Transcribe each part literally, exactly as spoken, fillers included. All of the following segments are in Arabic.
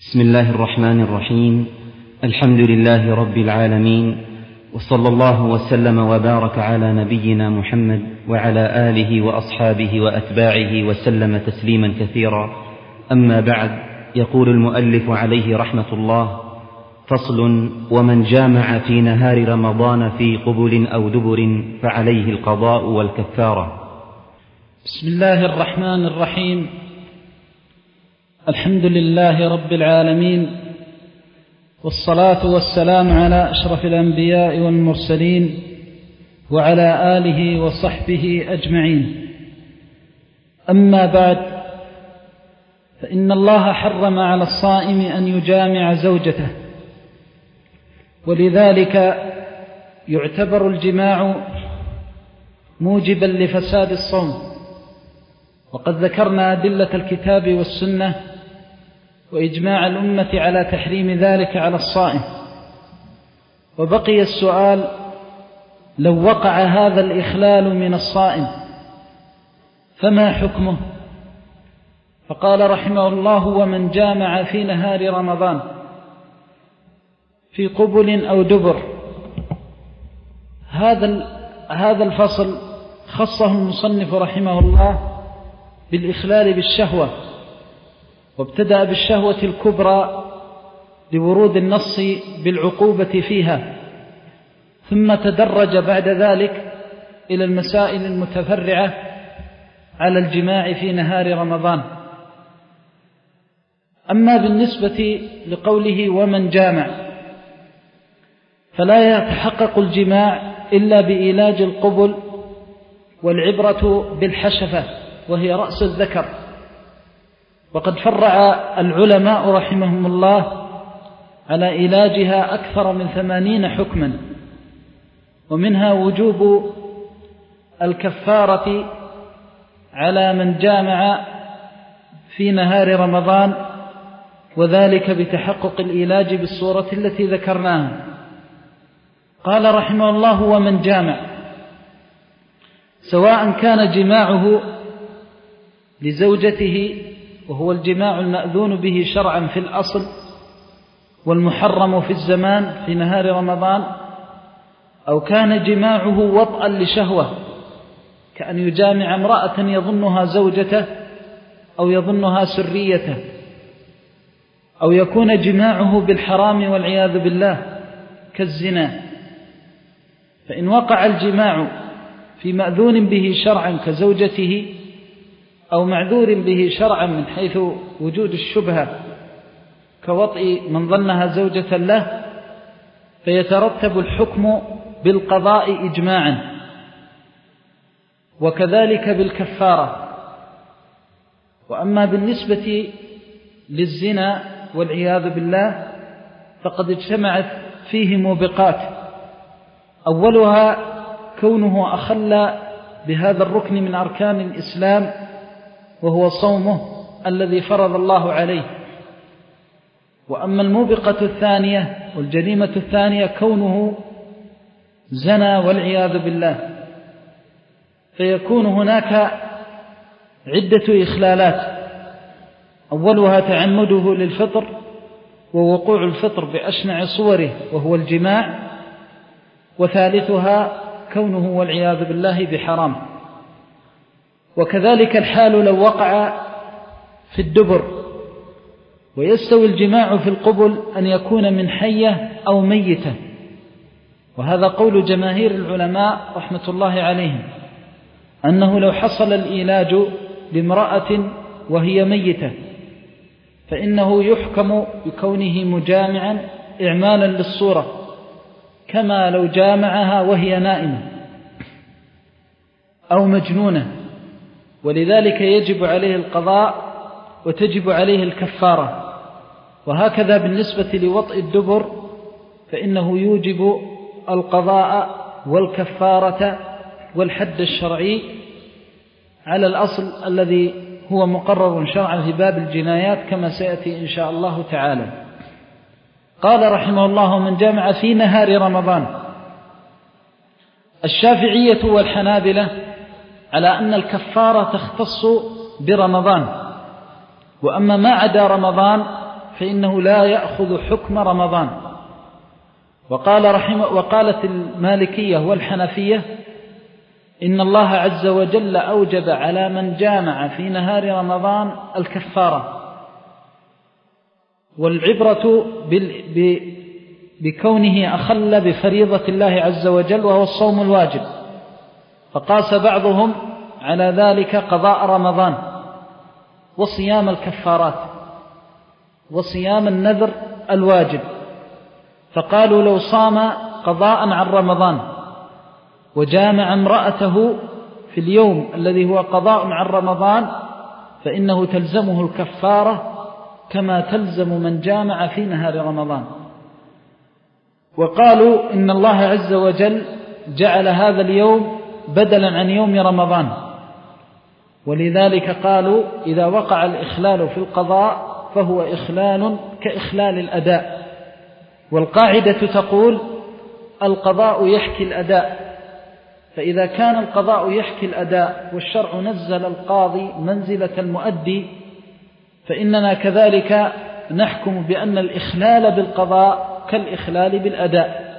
بسم الله الرحمن الرحيم. الحمد لله رب العالمين، وصلى الله وسلم وبارك على نبينا محمد وعلى آله وأصحابه وأتباعه وسلم تسليما كثيرا. أما بعد، يقول المؤلف عليه رحمة الله: فصل: ومن جامع في نهار رمضان في قبل أو دبر فعليه القضاء والكفارة. بسم الله الرحمن الرحيم. الحمد لله رب العالمين، والصلاة والسلام على أشرف الأنبياء والمرسلين وعلى آله وصحبه أجمعين. أما بعد، فإن الله حرم على الصائم أن يجامع زوجته، ولذلك يعتبر الجماع موجبا لفساد الصوم. وقد ذكرنا أدلة الكتاب والسنة وإجماع الأمة على تحريم ذلك على الصائم. وبقي السؤال: لو وقع هذا الإخلال من الصائم فما حكمه؟ فقال رحمه الله: ومن جامع في نهار رمضان في قبل أو دبر. هذا هذا الفصل خصه المصنف رحمه الله بالإخلال بالشهوة، وابتدأ بالشهوة الكبرى لورود النص بالعقوبة فيها، ثم تدرج بعد ذلك إلى المسائل المتفرعة على الجماع في نهار رمضان. أما بالنسبة لقوله ومن جامع، فلا يتحقق الجماع إلا بإيلاج القبل، والعبرة بالحشفة وهي رأس الذكر. وقد فرع العلماء رحمهم الله على علاجها أكثر من ثمانين حكما، ومنها وجوب الكفارة على من جامع في نهار رمضان، وذلك بتحقق العلاج بالصورة التي ذكرناها. قال رحمه الله: ومن جامع، سواء كان جماعه لزوجته، وهو الجماع المأذون به شرعا في الأصل والمحرم في الزمان في نهار رمضان، أو كان جماعه وطئا لشهوة، كأن يجامع امرأة يظنها زوجته أو يظنها سريته، أو يكون جماعه بالحرام والعياذ بالله كالزنا. فإن وقع الجماع في مأذون به شرعا كزوجته، أو معذور به شرعا من حيث وجود الشبهة كوطئ من ظنها زوجة له، فيترتب الحكم بالقضاء إجماعا، وكذلك بالكفارة. وأما بالنسبة للزنا والعياذ بالله، فقد اجتمعت فيه موبقات، أولها كونه أخل بهذا الركن من أركان الإسلام، وهو صومه الذي فرض الله عليه. وأما الموبقة الثانية والجريمة الثانية كونه زنى والعياذ بالله، فيكون هناك عدة إخلالات، أولها تعمده للفطر ووقوع الفطر بأشنع صوره وهو الجماع، وثالثها كونه والعياذ بالله بحرام. وكذلك الحال لو وقع في الدبر. ويستوي الجماع في القبل أن يكون من حية أو ميتة، وهذا قول جماهير العلماء رحمة الله عليهم، أنه لو حصل الإيلاج لامرأة وهي ميتة فإنه يحكم بكونه مجامعا إعمالا للصورة، كما لو جامعها وهي نائمة أو مجنونة، ولذلك يجب عليه القضاء وتجب عليه الكفارة. وهكذا بالنسبة لوطئ الدبر، فإنه يوجب القضاء والكفارة والحد الشرعي على الأصل الذي هو مقرر شرعا في باب الجنايات كما سيأتي إن شاء الله تعالى. قال رحمه الله: من جامع في نهار رمضان. الشافعية والحنابلة على أن الكفارة تختص برمضان، وأما ما عدا رمضان فإنه لا يأخذ حكم رمضان. وقال رحمه وقالت المالكية والحنفية إن الله عز وجل أوجب على من جامع في نهار رمضان الكفارة، والعبرة بكونه أخل بفريضة الله عز وجل وهو الصوم الواجب، فقاس بعضهم على ذلك قضاء رمضان وصيام الكفارات وصيام النذر الواجب، فقالوا لو صام قضاء عن رمضان وجامع امرأته في اليوم الذي هو قضاء عن رمضان فإنه تلزمه الكفارة كما تلزم من جامع في نهار رمضان. وقالوا إن الله عز وجل جعل هذا اليوم بدلا عن يوم رمضان، ولذلك قالوا إذا وقع الإخلال في القضاء فهو إخلال كإخلال الأداء، والقاعدة تقول القضاء يحكي الأداء، فإذا كان القضاء يحكي الأداء والشرع نزل القاضي منزلة المؤدي، فإننا كذلك نحكم بأن الإخلال بالقضاء كالإخلال بالأداء.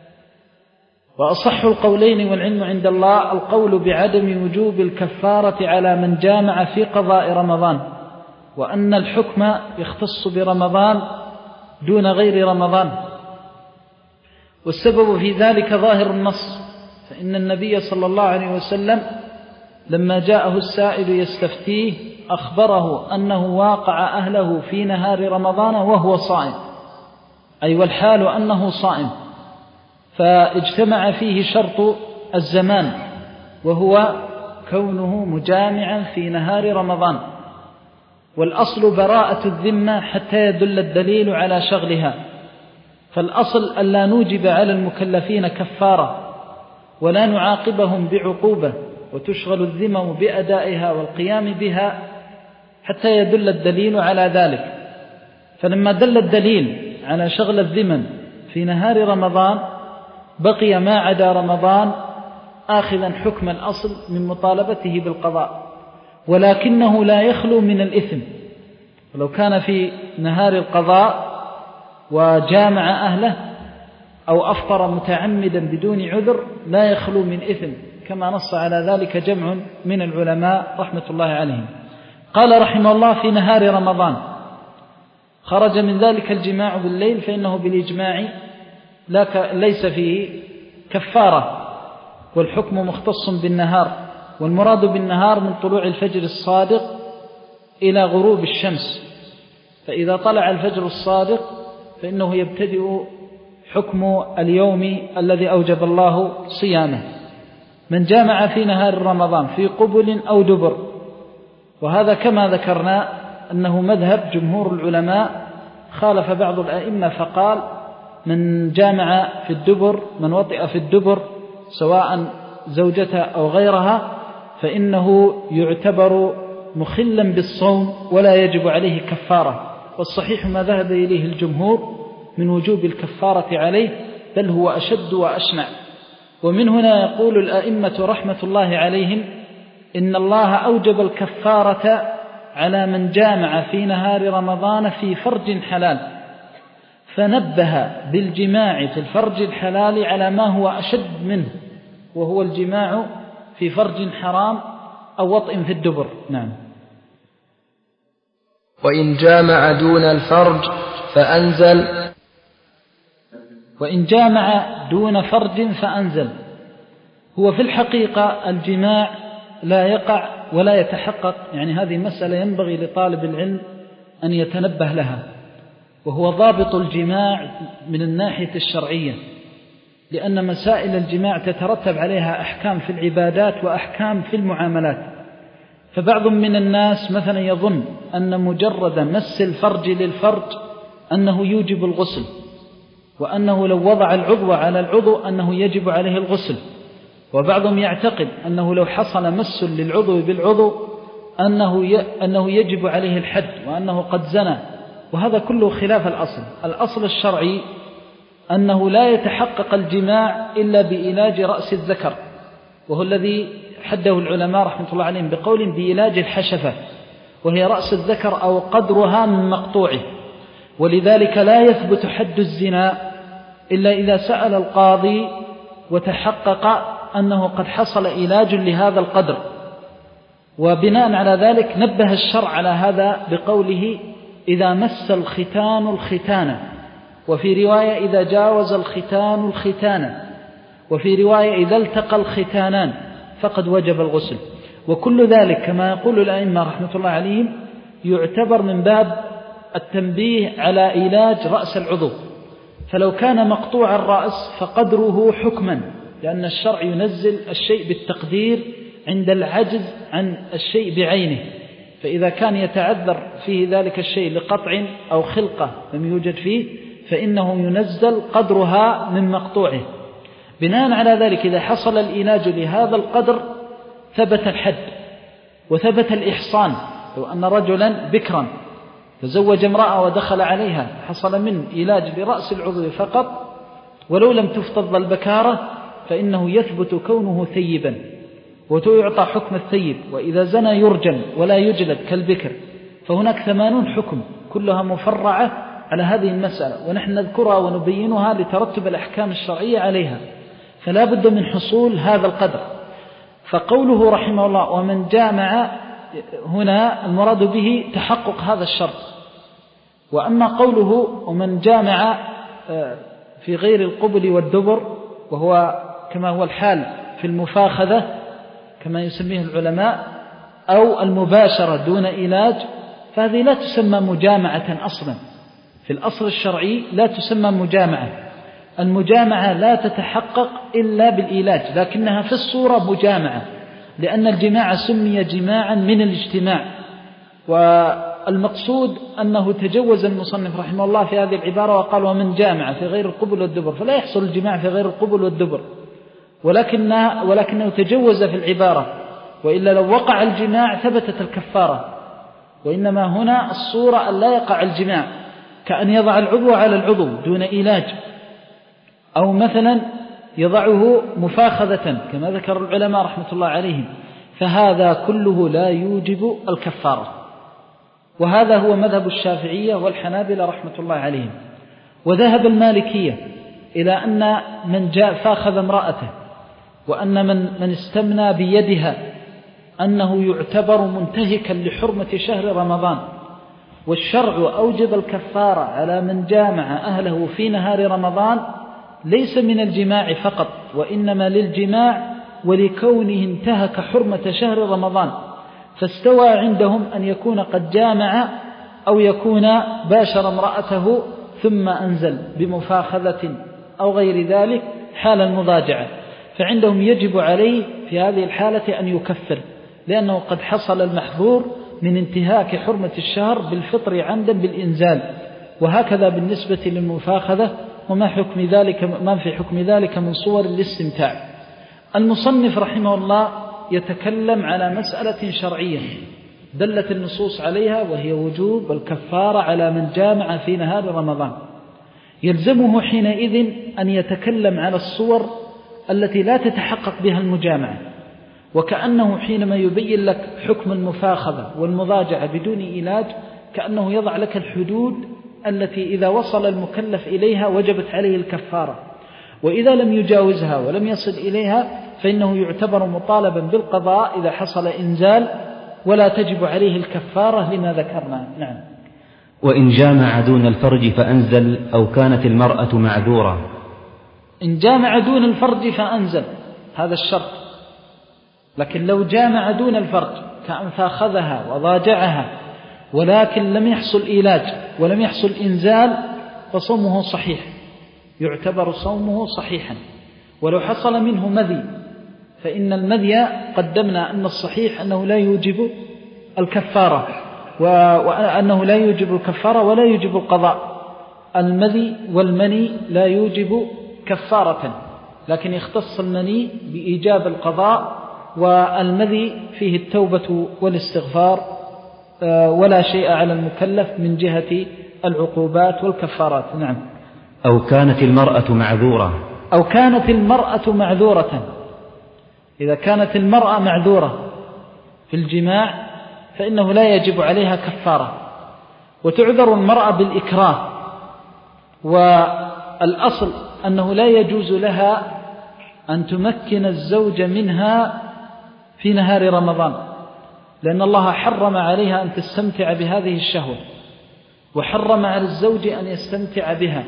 وأصح القولين والعلم عند الله القول بعدم وجوب الكفارة على من جامع في قضاء رمضان، وأن الحكم يختص برمضان دون غير رمضان. والسبب في ذلك ظاهر النص، فإن النبي صلى الله عليه وسلم لما جاءه السائل يستفتيه أخبره أنه واقع أهله في نهار رمضان وهو صائم، أي والحال أنه صائم، فاجتمع فيه شرط الزمان وهو كونه مجامعا في نهار رمضان. والأصل براءة الذمة حتى يدل الدليل على شغلها، فالأصل ألا نوجب على المكلفين كفارة ولا نعاقبهم بعقوبة، وتشغل الذمم بأدائها والقيام بها حتى يدل الدليل على ذلك. فلما دل الدليل على شغل الذمم في نهار رمضان بقي ما عدا رمضان آخذا حكم الأصل من مطالبته بالقضاء، ولكنه لا يخلو من الإثم. ولو كان في نهار القضاء وجامع أهله أو أفطر متعمدا بدون عذر لا يخلو من إثم، كما نص على ذلك جمع من العلماء رحمة الله عليهم. قال رحمه الله في نهار رمضان خرج من ذلك الجماع بالليل فإنه بالإجماع ليس فيه كفارة، والحكم مختص بالنهار، والمراد بالنهار من طلوع الفجر الصادق إلى غروب الشمس، فإذا طلع الفجر الصادق فإنه يبتدئ حكم اليوم الذي أوجب الله صيامه. من جامع في نهار رمضان في قبل أو دبر، وهذا كما ذكرنا أنه مذهب جمهور العلماء، خالف بعض الأئمة فقال من جامع في الدبر، من وطئ في الدبر سواء زوجته أو غيرها فإنه يعتبر مخلا بالصوم ولا يجب عليه كفارة. والصحيح ما ذهب إليه الجمهور من وجوب الكفارة عليه، بل هو أشد وأشنع. ومن هنا يقول الأئمة رحمة الله عليهم إن الله أوجب الكفارة على من جامع في نهار رمضان في فرج حلال، فنبه بالجماع في الفرج الحلال على ما هو أشد منه، وهو الجماع في فرج حرام أو وطئ في الدبر. نعم. وإن جامع دون الفرج فأنزل وإن جامع دون فرج فأنزل هو في الحقيقة الجماع لا يقع ولا يتحقق، يعني هذه مسألة ينبغي لطالب العلم أن يتنبه لها، وهو ضابط الجماع من الناحية الشرعية، لأن مسائل الجماع تترتب عليها أحكام في العبادات وأحكام في المعاملات. فبعض من الناس مثلا يظن أن مجرد مس الفرج للفرج أنه يوجب الغسل، وأنه لو وضع العضو على العضو أنه يجب عليه الغسل، وبعضهم يعتقد أنه لو حصل مس للعضو بالعضو أنه أنه يجب عليه الحد وأنه قد زنى، وهذا كله خلاف الأصل. الأصل الشرعي أنه لا يتحقق الجماع إلا بإيلاج رأس الذكر، وهو الذي حده العلماء رحمة الله عليهم بقول بإيلاج الحشفة، وهي رأس الذكر أو قدرها من مقطوعه. ولذلك لا يثبت حد الزنا إلا إذا سأل القاضي وتحقق أنه قد حصل علاج لهذا القدر. وبناء على ذلك نبه الشرع على هذا بقوله إذا مس الختان الختان، وفي رواية إذا جاوز الختان الختان، وفي رواية إذا التقى الختانان فقد وجب الغسل. وكل ذلك كما يقول الأئمة رحمة الله عليهم يعتبر من باب التنبيه على علاج رأس العضو. فلو كان مقطوع الرأس فقدره حكما، لأن الشرع ينزل الشيء بالتقدير عند العجز عن الشيء بعينه، فإذا كان يتعذر فيه ذلك الشيء لقطع أو خلقة لم يوجد فيه فإنه ينزل قدرها من مقطوعه. بناء على ذلك إذا حصل العلاج لهذا القدر ثبت الحد وثبت الإحصان. لو أن رجلا بكرا تزوج امرأة ودخل عليها حصل من علاج لرأس العضو فقط ولو لم تفتض البكارة فإنه يثبت كونه ثيبا ويعطى حكم الثيب. وإذا زنى يرجم ولا يجلد كالبكر. فهناك ثمانون حكم كلها مفرعة على هذه المسألة، ونحن نذكرها ونبينها لترتب الأحكام الشرعية عليها، فلا بد من حصول هذا القدر. فقوله رحمه الله ومن جامع هنا المراد به تحقق هذا الشرط. وأما قوله ومن جامع في غير القبل والدبر، وهو كما هو الحال في المفاخذة كما يسميه العلماء، أو المباشرة دون علاج، فهذه لا تسمى مجامعة أصلا. في الأصل الشرعي لا تسمى مجامعة. المجامعة لا تتحقق إلا بالعلاج، لكنها في الصورة مجامعة، لأن الجماع سمي جماعا من الاجتماع. والمقصود أنه تجوز المصنف رحمه الله في هذه العبارة وقال ومن جامع في غير القبل والدبر، فلا يحصل الجماع في غير القبل والدبر، ولكنه, ولكنه تجوز في العبارة، وإلا لو وقع الجماع ثبتت الكفارة. وإنما هنا الصورة أن لا يقع الجماع، كأن يضع العضو على العضو دون علاج، أو مثلا يضعه مفاخذة كما ذكر العلماء رحمة الله عليهم، فهذا كله لا يوجب الكفارة. وهذا هو مذهب الشافعية والحنابلة رحمة الله عليهم. وذهب المالكية إلى أن من جاء فاخذ امرأته وأن من, من استمنى بيدها أنه يعتبر منتهكا لحرمة شهر رمضان، والشرع أوجب الكفارة على من جامع أهله في نهار رمضان ليس من الجماع فقط، وإنما للجماع ولكونه انتهك حرمة شهر رمضان. فاستوى عندهم أن يكون قد جامع أو يكون باشر امرأته ثم أنزل بمفاخذة أو غير ذلك حال المضاجعة، فعندهم يجب عليه في هذه الحالة أن يكفر، لأنه قد حصل المحظور من انتهاك حرمة الشهر بالفطر عمدا بالإنزال. وهكذا بالنسبة للمفاخذة، وما حكم ذلك ما في حكم ذلك من صور الاستمتاع. المصنف رحمه الله يتكلم على مسألة شرعية دلت النصوص عليها، وهي وجوب الكفارة على من جامع في نهار رمضان. يلزمه حينئذ أن يتكلم على الصور التي لا تتحقق بها المجامعة، وكأنه حينما يبين لك حكم المفاخذة والمضاجعة بدون علاج كأنه يضع لك الحدود التي إذا وصل المكلف إليها وجبت عليه الكفارة، وإذا لم يجاوزها ولم يصل إليها فإنه يعتبر مطالبا بالقضاء إذا حصل إنزال، ولا تجب عليه الكفارة لما ذكرنا. نعم. وإن جامع دون الفرج فأنزل أو كانت المرأة معذورة. إن جامع دون الفرج فأنزل هذا الشرط، لكن لو جامع دون الفرج كأن فاخذها وضاجعها ولكن لم يحصل إيلاج ولم يحصل إنزال فصومه صحيح، يعتبر صومه صحيحا. ولو حصل منه مذي فإن المذي قدمنا أن الصحيح أنه لا يوجب الكفارة، وأنه لا يوجب الكفارة ولا يوجب القضاء. المذي والمني لا يوجب كفارة، لكن يختص المني بإيجاب القضاء، والمذي فيه التوبة والاستغفار، ولا شيء على المكلف من جهة العقوبات والكفارات. نعم. أو كانت المرأة معذورة. أو كانت المرأة معذورة. إذا كانت المرأة معذورة في الجماع فإنه لا يجب عليها كفارة. وتعذر المرأة بالإكراه، والأصل أنه لا يجوز لها أن تمكن الزوج منها في نهار رمضان، لأن الله حرم عليها أن تستمتع بهذه الشهوة، وحرم على الزوج أن يستمتع بها،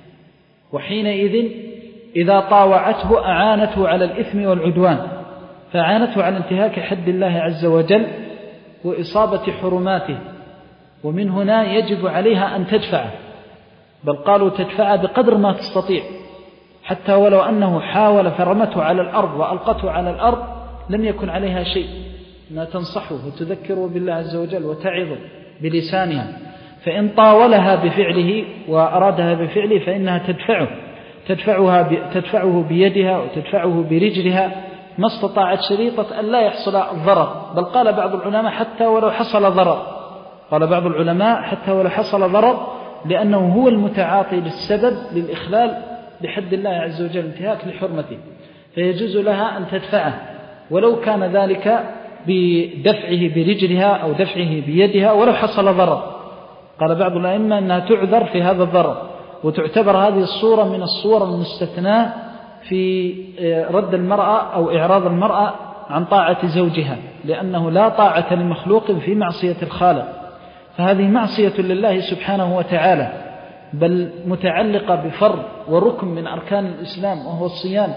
وحينئذ إذا طاوعته أعانته على الإثم والعدوان، فأعانته على انتهاك حد الله عز وجل وإصابة حرماته، ومن هنا يجب عليها أن تدفعه، بل قالوا تدفعه بقدر ما تستطيع، حتى ولو أنه حاول فرمته على الأرض وألقته على الأرض لم يكن عليها شيء، أنها تنصحه وتذكره بالله عز وجل وتعظه بلسانها. فإن طاولها بفعله وأرادها بفعله فإنها تدفعه تدفعها تدفعه بيدها وتدفعه برجلها، ما استطاعت شريطة أن لا يحصل الضرر. بل قال بعض العلماء حتى ولو حصل ضرر، قال بعض العلماء حتى ولو حصل ضرر، لأنه هو المتعاطي للسبب للإخلال بحد الله عز وجل، انتهاك لحرمته، فيجوز لها أن تدفعه ولو كان ذلك بدفعه برجلها أو دفعه بيدها ولو حصل ضرر. قال بعض الأئمة أنها تعذر في هذا الضرر، وتعتبر هذه الصورة من الصور المستثناة في رد المرأة أو إعراض المرأة عن طاعة زوجها، لأنه لا طاعة لمخلوق في معصية الخالق، فهذه معصية لله سبحانه وتعالى، بل متعلقة بفرض وركن من أركان الإسلام وهو الصيام،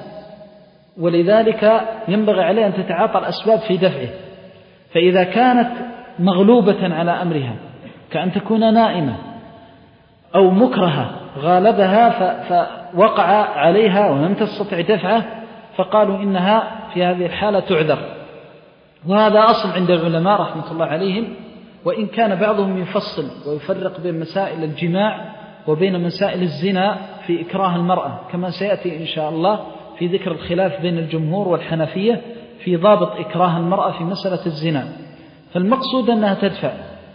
ولذلك ينبغي عليه أن تتعاطى الأسباب في دفعه. فإذا كانت مغلوبة على أمرها كأن تكون نائمة أو مكرهة غالبها فوقع عليها ولم تستطع دفعه، فقالوا إنها في هذه الحالة تعذر. وهذا أصل عند العلماء رحمة الله عليهم، وإن كان بعضهم يفصل ويفرق بين مسائل الجماع وبين مسائل الزنا في إكراه المرأة، كما سيأتي إن شاء الله في ذكر الخلاف بين الجمهور والحنفية في ضابط إكراه المرأة في مسألة الزنا. فالمقصود أنها تدفع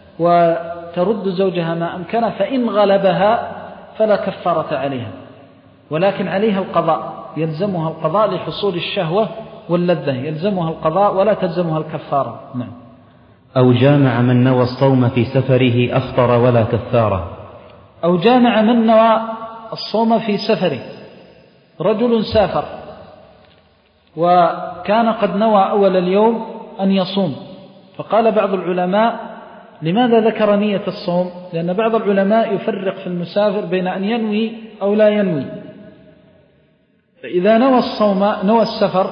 وترد زوجها ما أمكنه، فإن غلبها فلا كفارة عليها، ولكن عليها القضاء، يلزمها القضاء لحصول الشهوة واللذة، يلزمها القضاء ولا تلزمها الكفارة. نعم. أو جامع من نوى الصوم في سفره أفطر ولا كفارة. أو جامع من نوى الصوم في سفره، رجل سافر وكان قد نوى أول اليوم أن يصوم، فقال بعض العلماء لماذا ذكر نية الصوم؟ لأن بعض العلماء يفرق في المسافر بين أن ينوي أو لا ينوي، فإذا نوى الصوم نوى السفر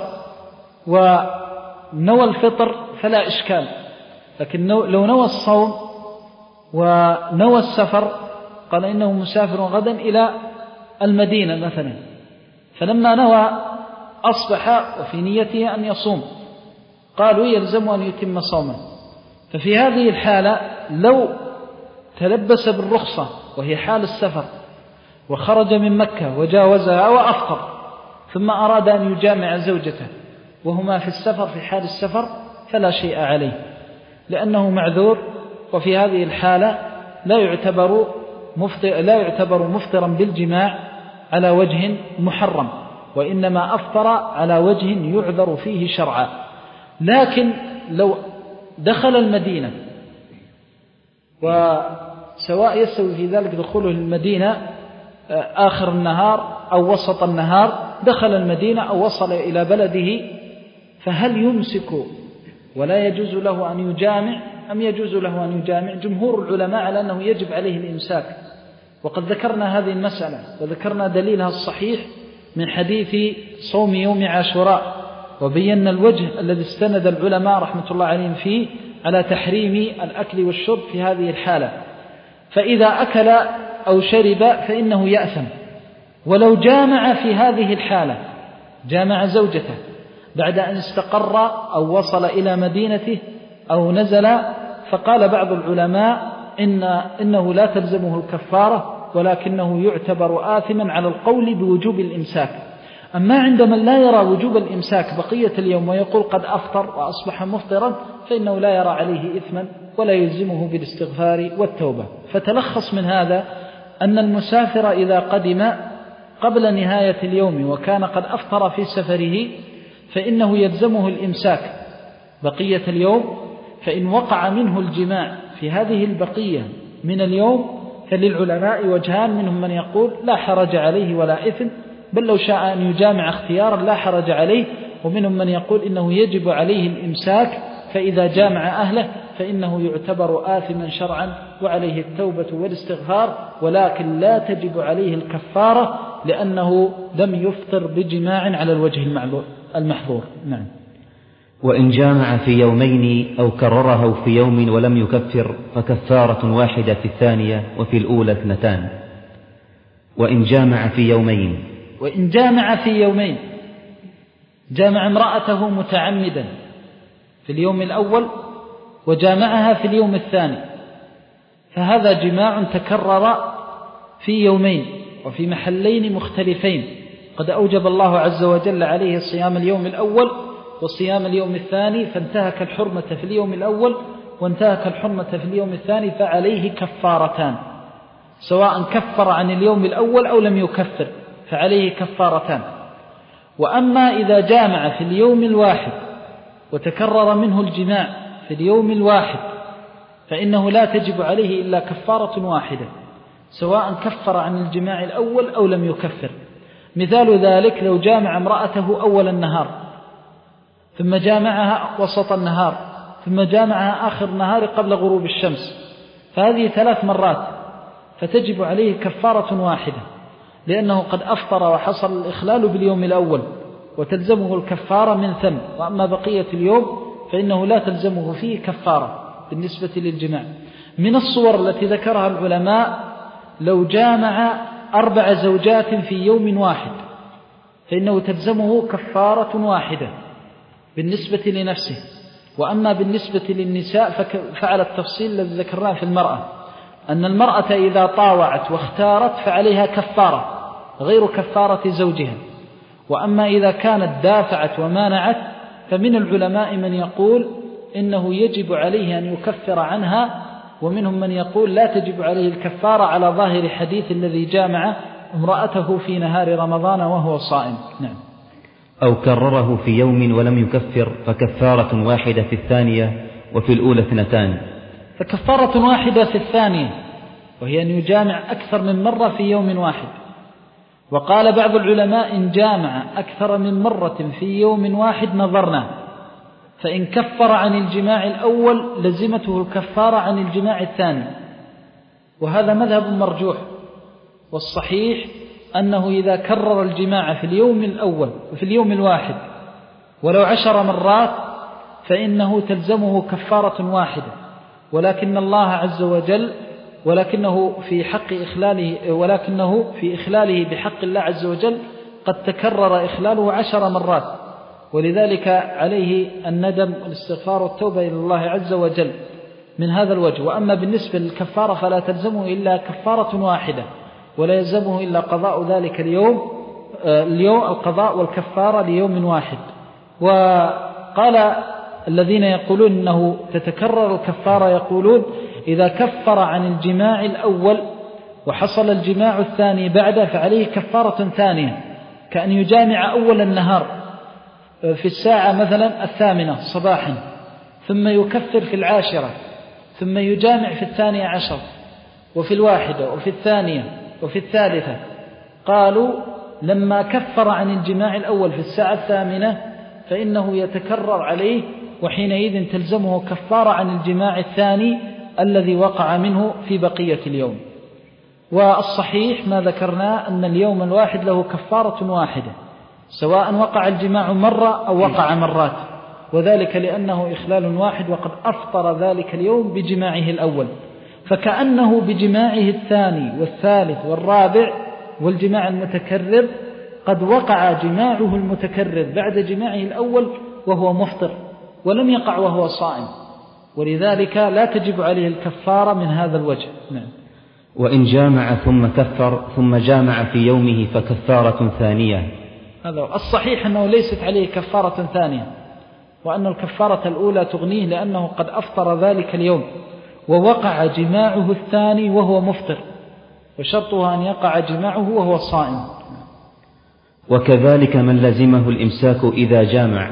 ونوى الفطر فلا إشكال، لكن لو نوى الصوم ونوى السفر قال إنه مسافر غدا إلى المدينة مثلا، فلما نوى أصبح وفي نيته أن يصوم، قالوا يلزم أن يتم صومه. ففي هذه الحالة لو تلبس بالرخصة وهي حال السفر وخرج من مكة وجاوزها وأفطر، ثم أراد أن يجامع زوجته وهما في السفر في حال السفر فلا شيء عليه، لأنه معذور، وفي هذه الحالة لا يعتبر مفطر لا يعتبر مفطرا بالجماع على وجه محرم، وإنما أفطر على وجه يعذر فيه شرعا. لكن لو دخل المدينة، وسواء يستوي في ذلك دخوله المدينة آخر النهار أو وسط النهار، دخل المدينة أو وصل إلى بلده، فهل يمسك ولا يجوز له أن يجامع أم يجوز له أن يجامع؟ جمهور العلماء على أنه يجب عليه الإمساك، وقد ذكرنا هذه المسألة وذكرنا دليلها الصحيح من حديث صوم يوم عاشوراء، وبينا الوجه الذي استند العلماء رحمة الله عليهم فيه على تحريم الأكل والشرب في هذه الحالة. فإذا أكل أو شرب فإنه يأثم. ولو جامع في هذه الحالة، جامع زوجته بعد أن استقر أو وصل إلى مدينته أو نزل، فقال بعض العلماء إن إنه لا تلزمه الكفارة، ولكنه يعتبر آثما على القول بوجوب الإمساك. أما عندما لا يرى وجوب الإمساك بقية اليوم ويقول قد أفطر وأصبح مفطرا، فإنه لا يرى عليه إثما ولا يلزمه بالاستغفار والتوبة. فتلخص من هذا أن المسافر إذا قدم قبل نهاية اليوم وكان قد أفطر في سفره فإنه يلزمه الإمساك بقية اليوم، فإن وقع منه الجماع في هذه البقية من اليوم فللعلماء وجهان، منهم من يقول لا حرج عليه ولا إثم، بل لو شاء أن يجامع اختيارا لا حرج عليه، ومنهم من يقول إنه يجب عليه الإمساك، فإذا جامع أهله فإنه يعتبر آثما شرعا وعليه التوبة والاستغفار، ولكن لا تجب عليه الكفارة لأنه لم يفطر بجماع على الوجه المحظور. نعم. وإن جامع في يومين أو كرره في يوم ولم يكفر فكفارة واحدة في الثانية وفي الأولى اثنتان. وإن جامع في يومين وإن جامع في يومين جامع امرأته متعمدا في اليوم الأول وجامعها في اليوم الثاني، فهذا جماع تكرر في يومين وفي محلين مختلفين، قد أوجب الله عز وجل عليه صيام اليوم الأول وصيام اليوم الثاني، فانتهك الحرمة في اليوم الأول وانتهك الحرمة في اليوم الثاني، فعليه كفارتان، سواء كفر عن اليوم الأول أو لم يكفر فعليه كفارتان. وأما إذا جامع في اليوم الواحد وتكرر منه الجماع في اليوم الواحد فإنه لا تجب عليه إلا كفارة واحدة، سواء كفر عن الجماع الأول أو لم يكفر. مثال ذلك لو جامع امرأته أول النهار، ثم جامعها وسط النهار، ثم جامعها آخر النهار قبل غروب الشمس، فهذه ثلاث مرات، فتجب عليه كفارة واحدة، لأنه قد أفطر وحصل الإخلال باليوم الأول وتلزمه الكفارة من ثم. وأما بقية اليوم فإنه لا تلزمه فيه كفارة بالنسبة للجماع. من الصور التي ذكرها العلماء لو جامع أربع زوجات في يوم واحد فإنه تلزمه كفارة واحدة بالنسبة لنفسه. وأما بالنسبة للنساء ففعل التفصيل الذي ذكرناه في المرأة، أن المرأة إذا طاوعت واختارت فعليها كفارة غير كفارة زوجها. وأما إذا كانت دافعت ومانعت فمن العلماء من يقول إنه يجب عليه أن يكفر عنها، ومنهم من يقول لا تجب عليه الكفارة على ظاهر حديث الذي جامع امرأته في نهار رمضان وهو صائم. نعم. أو كرره في يوم ولم يكفر فكفارة واحدة في الثانية وفي الأولى اثنتان. فكفارة واحدة في الثانية وهي أن يجامع أكثر من مرة في يوم واحد. وقال بعض العلماء إن جامع أكثر من مرة في يوم واحد نظرنا، فإن كفر عن الجماع الأول لزمته الكفارة عن الجماع الثاني، وهذا مذهب مرجوح. والصحيح أنه إذا كرر الجماع في اليوم الأول وفي اليوم الواحد ولو عشر مرات فإنه تلزمه كفارة واحدة، ولكن الله عز وجل ولكنه في حق إخلاله ولكنه في إخلاله بحق الله عز وجل قد تكرر إخلاله عشر مرات، ولذلك عليه الندم والاستغفار والتوبة إلى الله عز وجل من هذا الوجه. وأما بالنسبة للكفارة فلا تلزمه إلا كفارة واحدة، ولا يلزمه إلا قضاء ذلك اليوم اليوم القضاء والكفارة ليوم واحد. وقال الذين يقولون أنه تتكرر الكفارة يقولون إذا كفر عن الجماع الأول وحصل الجماع الثاني بعده فعليه كفارة ثانية، كأن يجامع أول النهار في الساعة مثلا الثامنة صباحا، ثم يكفر في العاشرة، ثم يجامع في الثانية عشر وفي الواحدة وفي الثانية وفي الثالثة. قالوا لما كفر عن الجماع الأول في الساعة الثامنة فإنه يتكرر عليه، وحينئذ تلزمه كفارة عن الجماع الثاني الذي وقع منه في بقية اليوم. والصحيح ما ذكرنا أن اليوم الواحد له كفارة واحدة سواء وقع الجماع مرة أو وقع مرات، وذلك لأنه إخلال واحد وقد أفطر ذلك اليوم بجماعه الأول، فكأنه بجماعه الثاني والثالث والرابع والجماع المتكرر قد وقع جماعه المتكرر بعد جماعه الأول وهو مفطر ولم يقع وهو صائم، ولذلك لا تجب عليه الكفارة من هذا الوجه. نعم. وإن جامع ثم كفر ثم جامع في يومه فكفارة ثانية. هذا الصحيح أنه ليست عليه كفارة ثانية، وأن الكفارة الأولى تغنيه لأنه قد أفطر ذلك اليوم ووقع جماعه الثاني وهو مفطر، وشرطها أن يقع جماعه وهو صائم. وكذلك من لزمه الإمساك إذا جامع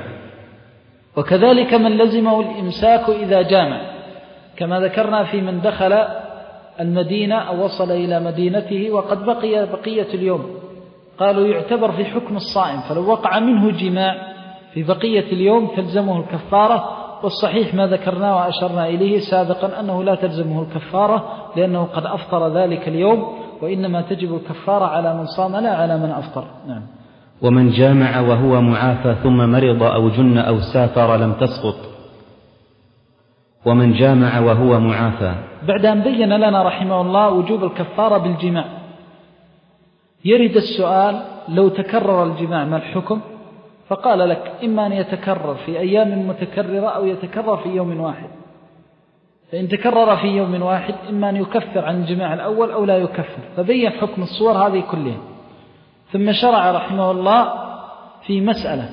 وكذلك من لزمه الإمساك إذا جامع، كما ذكرنا في من دخل المدينة أو وصل إلى مدينته وقد بقي بقية اليوم، قالوا يعتبر في حكم الصائم، فلو وقع منه جماع في بقية اليوم تلزمه الكفارة. والصحيح ما ذكرنا وأشرنا إليه سابقا أنه لا تلزمه الكفارة لأنه قد أفطر ذلك اليوم، وإنما تجب الكفارة على من صام لا على من أفطر. نعم. ومن جامع وهو معافى ثم مرض أو جن أو سافر لم تسقط. ومن جامع وهو معافى، بعد أن بين لنا رحمه الله وجوب الكفارة بالجماع، يرد السؤال لو تكرر الجماع ما الحكم؟ فقال لك إما أن يتكرر في أيام متكررة أو يتكرر في يوم واحد. فإن تكرر في يوم واحد إما أن يكفر عن الجماع الأول أو لا يكفر، فبين حكم الصور هذه كلها. ثم شرع رحمه الله في مسألة،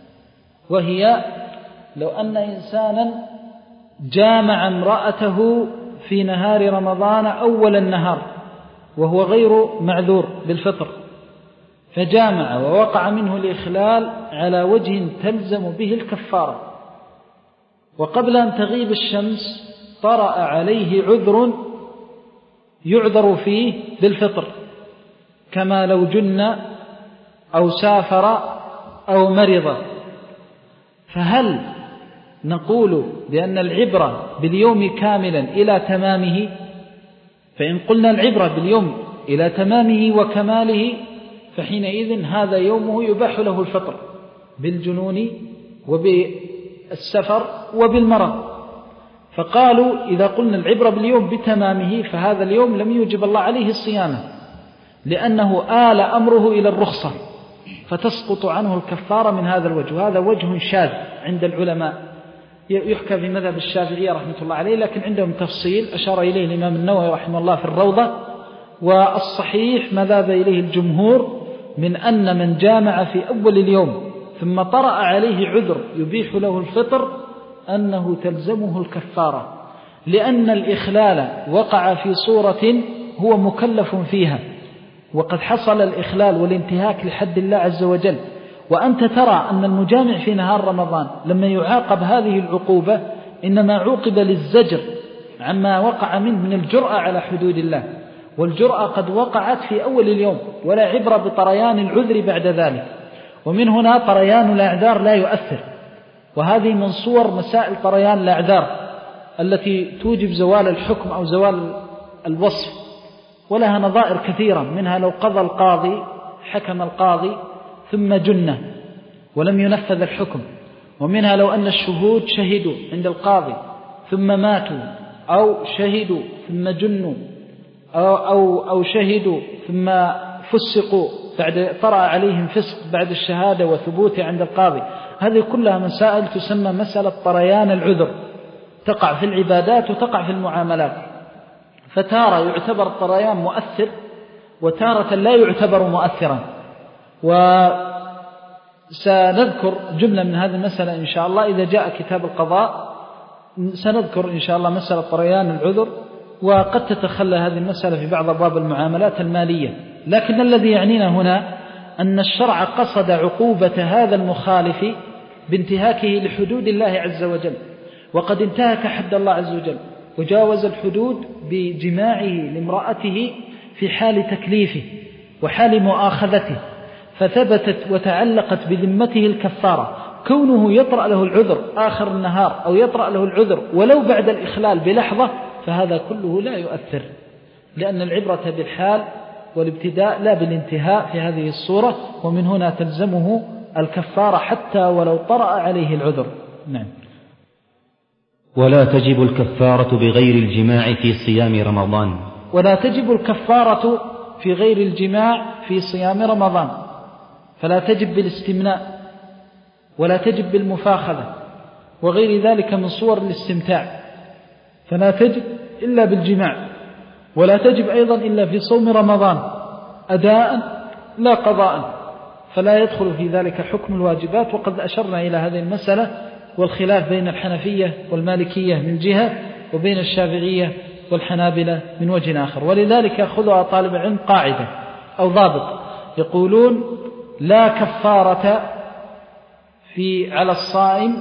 وهي لو أن إنسانا جامع امرأته في نهار رمضان أول النهار وهو غير معذور بالفطر، فجامع ووقع منه الإخلال على وجه تلزم به الكفارة، وقبل أن تغيب الشمس طرأ عليه عذر يعذر فيه بالفطر، كما لو جن أو سافر أو مرض. فهل نقول بأن العبرة باليوم كاملا إلى تمامه؟ فإن قلنا العبرة باليوم إلى تمامه وكماله فحينئذ هذا يومه يباح له الفطر بالجنون وبالسفر وبالمرض. فقالوا إذا قلنا العبرة باليوم بتمامه فهذا اليوم لم يوجب الله عليه الصيانة، لأنه آل أمره إلى الرخصة، فتسقط عنه الكفارة من هذا الوجه. وهذا وجه شاذ عند العلماء، يحكى في مذهب الشافعية رحمة الله عليه، لكن عندهم تفصيل أشار إليه الإمام النووي رحمه الله في الروضة. والصحيح ما ذهب إليه الجمهور من أن من جامع في أول اليوم ثم طرأ عليه عذر يبيح له الفطر أنه تلزمه الكفارة، لأن الإخلال وقع في صورة هو مكلف فيها، وقد حصل الإخلال والانتهاك لحد الله عز وجل. وأنت ترى أن المجامع في نهار رمضان لما يعاقب هذه العقوبة إنما عوقب للزجر عما وقع منه من الجرأة على حدود الله، والجرأة قد وقعت في أول اليوم، ولا عبرة بطريان العذر بعد ذلك. ومن هنا طريان الأعذار لا يؤثر، وهذه من صور مسائل طريان الأعذار التي توجب زوال الحكم أو زوال الوصف، ولها نظائر كثيرة، منها لو قضى القاضي حكم القاضي ثم جنة ولم ينفذ الحكم، ومنها لو أن الشهود شهدوا عند القاضي ثم ماتوا، أو شهدوا ثم جنوا، أو, أو, أو شهدوا ثم فسقوا بعد طرأ عليهم فسق بعد الشهادة وثبوت عند القاضي. هذه كلها مسائل تسمى مسألة طريان العذر، تقع في العبادات وتقع في المعاملات. فتارة يعتبر الطريان مؤثر وتارة لا يعتبر مؤثرا، وسنذكر جملة من هذه المسألة إن شاء الله إذا جاء كتاب القضاء. سنذكر إن شاء الله مسألة طريان العذر، وقد تتخلى هذه المسألة في بعض أبواب المعاملات المالية. لكن الذي يعنينا هنا أن الشرع قصد عقوبة هذا المخالف بانتهاكه لحدود الله عز وجل، وقد انتهك حد الله عز وجل وجاوز الحدود بجماعه لامرأته في حال تكليفه وحال مؤاخذته، فثبتت وتعلقت بذمته الكفارة. كونه يطرأ له العذر آخر النهار أو يطرأ له العذر ولو بعد الإخلال بلحظة فهذا كله لا يؤثر، لأن العبرة بالحال والابتداء لا بالانتهاء في هذه الصورة، ومن هنا تلزمه الكفارة حتى ولو طرأ عليه العذر. نعم. ولا تجب الكفارة بغير الجماع في صيام رمضان. ولا تجب الكفارة في غير الجماع في صيام رمضان، فلا تجب بالاستمناء ولا تجب بالمفاخذة وغير ذلك من صور الاستمتاع، فلا تجب إلا بالجماع. ولا تجب أيضا إلا في صوم رمضان أداء لا قضاء، فلا يدخل في ذلك حكم الواجبات. وقد أشرنا إلى هذه المسألة والخلاف بين الحنفية والمالكية من جهة، وبين الشافعية والحنابلة من وجه آخر. ولذلك يأخذها طالب العلم قاعدة أو ضابط، يقولون لا كفارة في على الصائم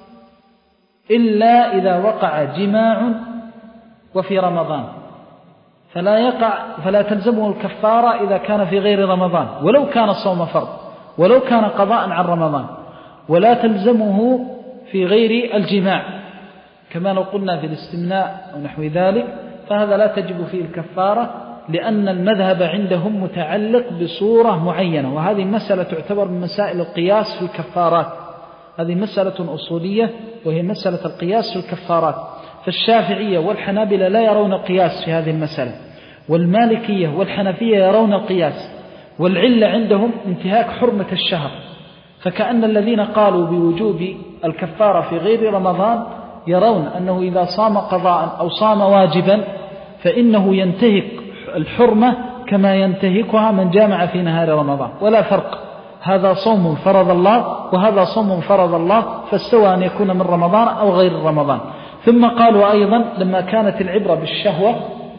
إلا إذا وقع جماع وفي رمضان، فلا يقع فلا تلزمه الكفارة إذا كان في غير رمضان ولو كان الصوم فرض ولو كان قضاء عن رمضان، ولا تلزمه في غير الجماع كما لو قلنا في الاستمناء أو نحو ذلك، فهذا لا تجب فيه الكفارة، لأن المذهب عندهم متعلق بصورة معينة، وهذه مسألة تعتبر من مسائل القياس في الكفارات. هذه مسألة أصولية وهي مسألة القياس في الكفارات. فالشافعية والحنابلة لا يرون القياس في هذه المسألة، والمالكية والحنفية يرون القياس، والعلة عندهم انتهاك حرمة الشهر. فكأن الذين قالوا بوجوب الكفارة في غير رمضان يرون أنه إذا صام قضاء أو صام واجبا فإنه ينتهك الحرمة كما ينتهكها من جامع في نهار رمضان، ولا فرق، هذا صوم فرض الله وهذا صوم فرض الله، فاستوى أن يكون من رمضان أو غير رمضان. ثم قالوا أيضا لما كانت العبرة بالشهوة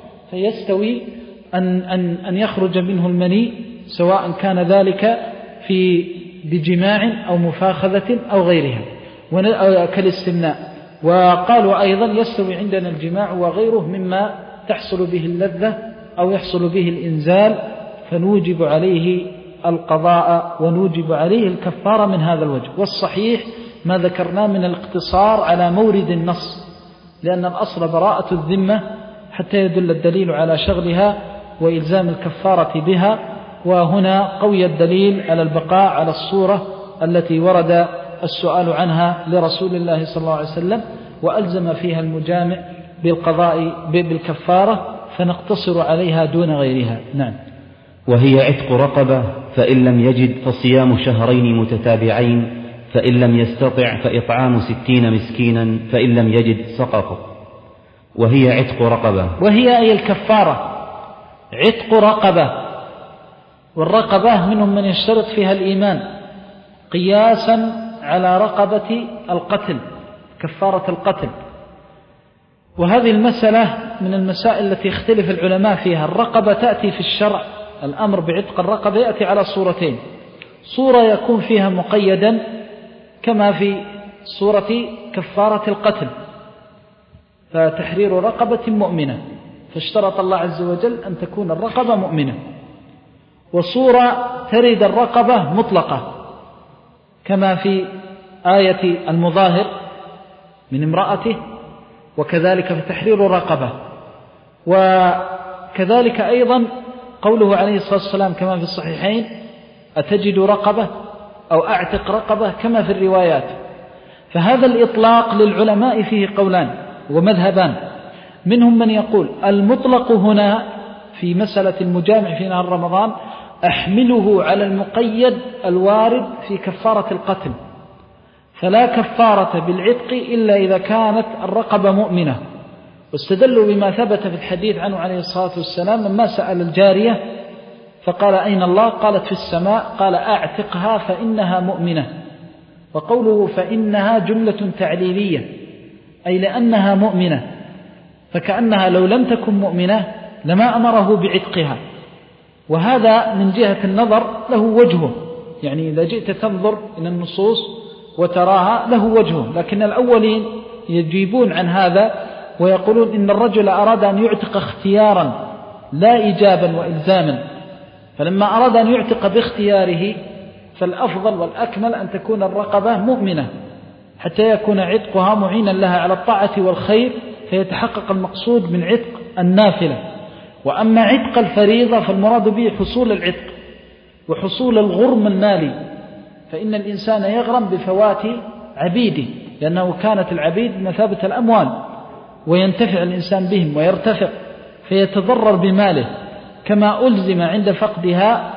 فيستوي أن, أن, أن يخرج منه المني سواء كان ذلك في بجماع أو مفاخذة أو غيرها كالاستمناء. وقالوا أيضا يستوي عندنا الجماع وغيره مما تحصل به اللذة أو يحصل به الإنزال، فنوجب عليه القضاء ونوجب عليه الكفارة من هذا الوجه. والصحيح ما ذكرناه من الاقتصار على مورد النص، لأن الأصل براءة الذمة حتى يدل الدليل على شغلها وإلزام الكفارة بها، وهنا قوي الدليل على البقاء على الصورة التي ورد السؤال عنها لرسول الله صلى الله عليه وسلم، وألزم فيها المجامع بالقضاء بالكفارة، فنقتصر عليها دون غيرها. نعم. وهي عتق رقبة، فإن لم يجد فصيام شهرين متتابعين، فإن لم يستطع فإطعام ستين مسكينا، فإن لم يجد سقط. وهي عتق رقبة، وهي أي الكفارة عتق رقبة، والرقبة منهم من يشترط فيها الإيمان قياسا على رقبة القتل، كفارة القتل. وهذه المسألة من المسائل التي يختلف العلماء فيها. الرقبة تأتي في الشرع، الأمر بعتق الرقبة يأتي على صورتين: صورة يكون فيها مقيدا كما في صورة كفارة القتل، فتحرير رقبة مؤمنة، فاشترط الله عز وجل أن تكون الرقبة مؤمنة. وصورة ترد الرقبة مطلقة كما في آية المظاهر من امرأته، وكذلك في تحرير رقبة. وكذلك أيضا قوله عليه الصلاة والسلام كما في الصحيحين: أتجد رقبة أو أعتق رقبة، كما في الروايات. فهذا الإطلاق للعلماء فيه قولان ومذهبان، منهم من يقول المطلق هنا في مسألة المجامع في نهار رمضان أحمله على المقيد الوارد في كفارة القتل، فلا كفارة بالعتق إلا إذا كانت الرقبة مؤمنة. واستدلوا بما ثبت في الحديث عنه عليه الصلاة والسلام لما سأل الجارية فقال: أين الله؟ قالت: في السماء. قال: أعتقها فإنها مؤمنة. وقوله فإنها جملة تعليلية، أي لأنها مؤمنة، فكأنها لو لم تكن مؤمنة لما أمره بعتقها. وهذا من جهة النظر له وجهه، يعني إذا جئت تنظر إلى النصوص وتراها له وجهه. لكن الأولين يجيبون عن هذا ويقولون إن الرجل أراد أن يعتق اختيارا لا إيجابا وإلزاما، فلما أراد أن يعتق باختياره فالأفضل والأكمل أن تكون الرقبة مؤمنة حتى يكون عتقها معينا لها على الطاعة والخير، فيتحقق المقصود من عتق النافلة. وأما عتق الفريضة فالمراد به حصول العتق وحصول الغرم المالي، فإن الإنسان يغرم بفوات عبيده، لأنه كانت العبيد بمثابة الأموال، وينتفع الإنسان بهم ويرتفق فيتضرر بماله، كما ألزم عند فقدها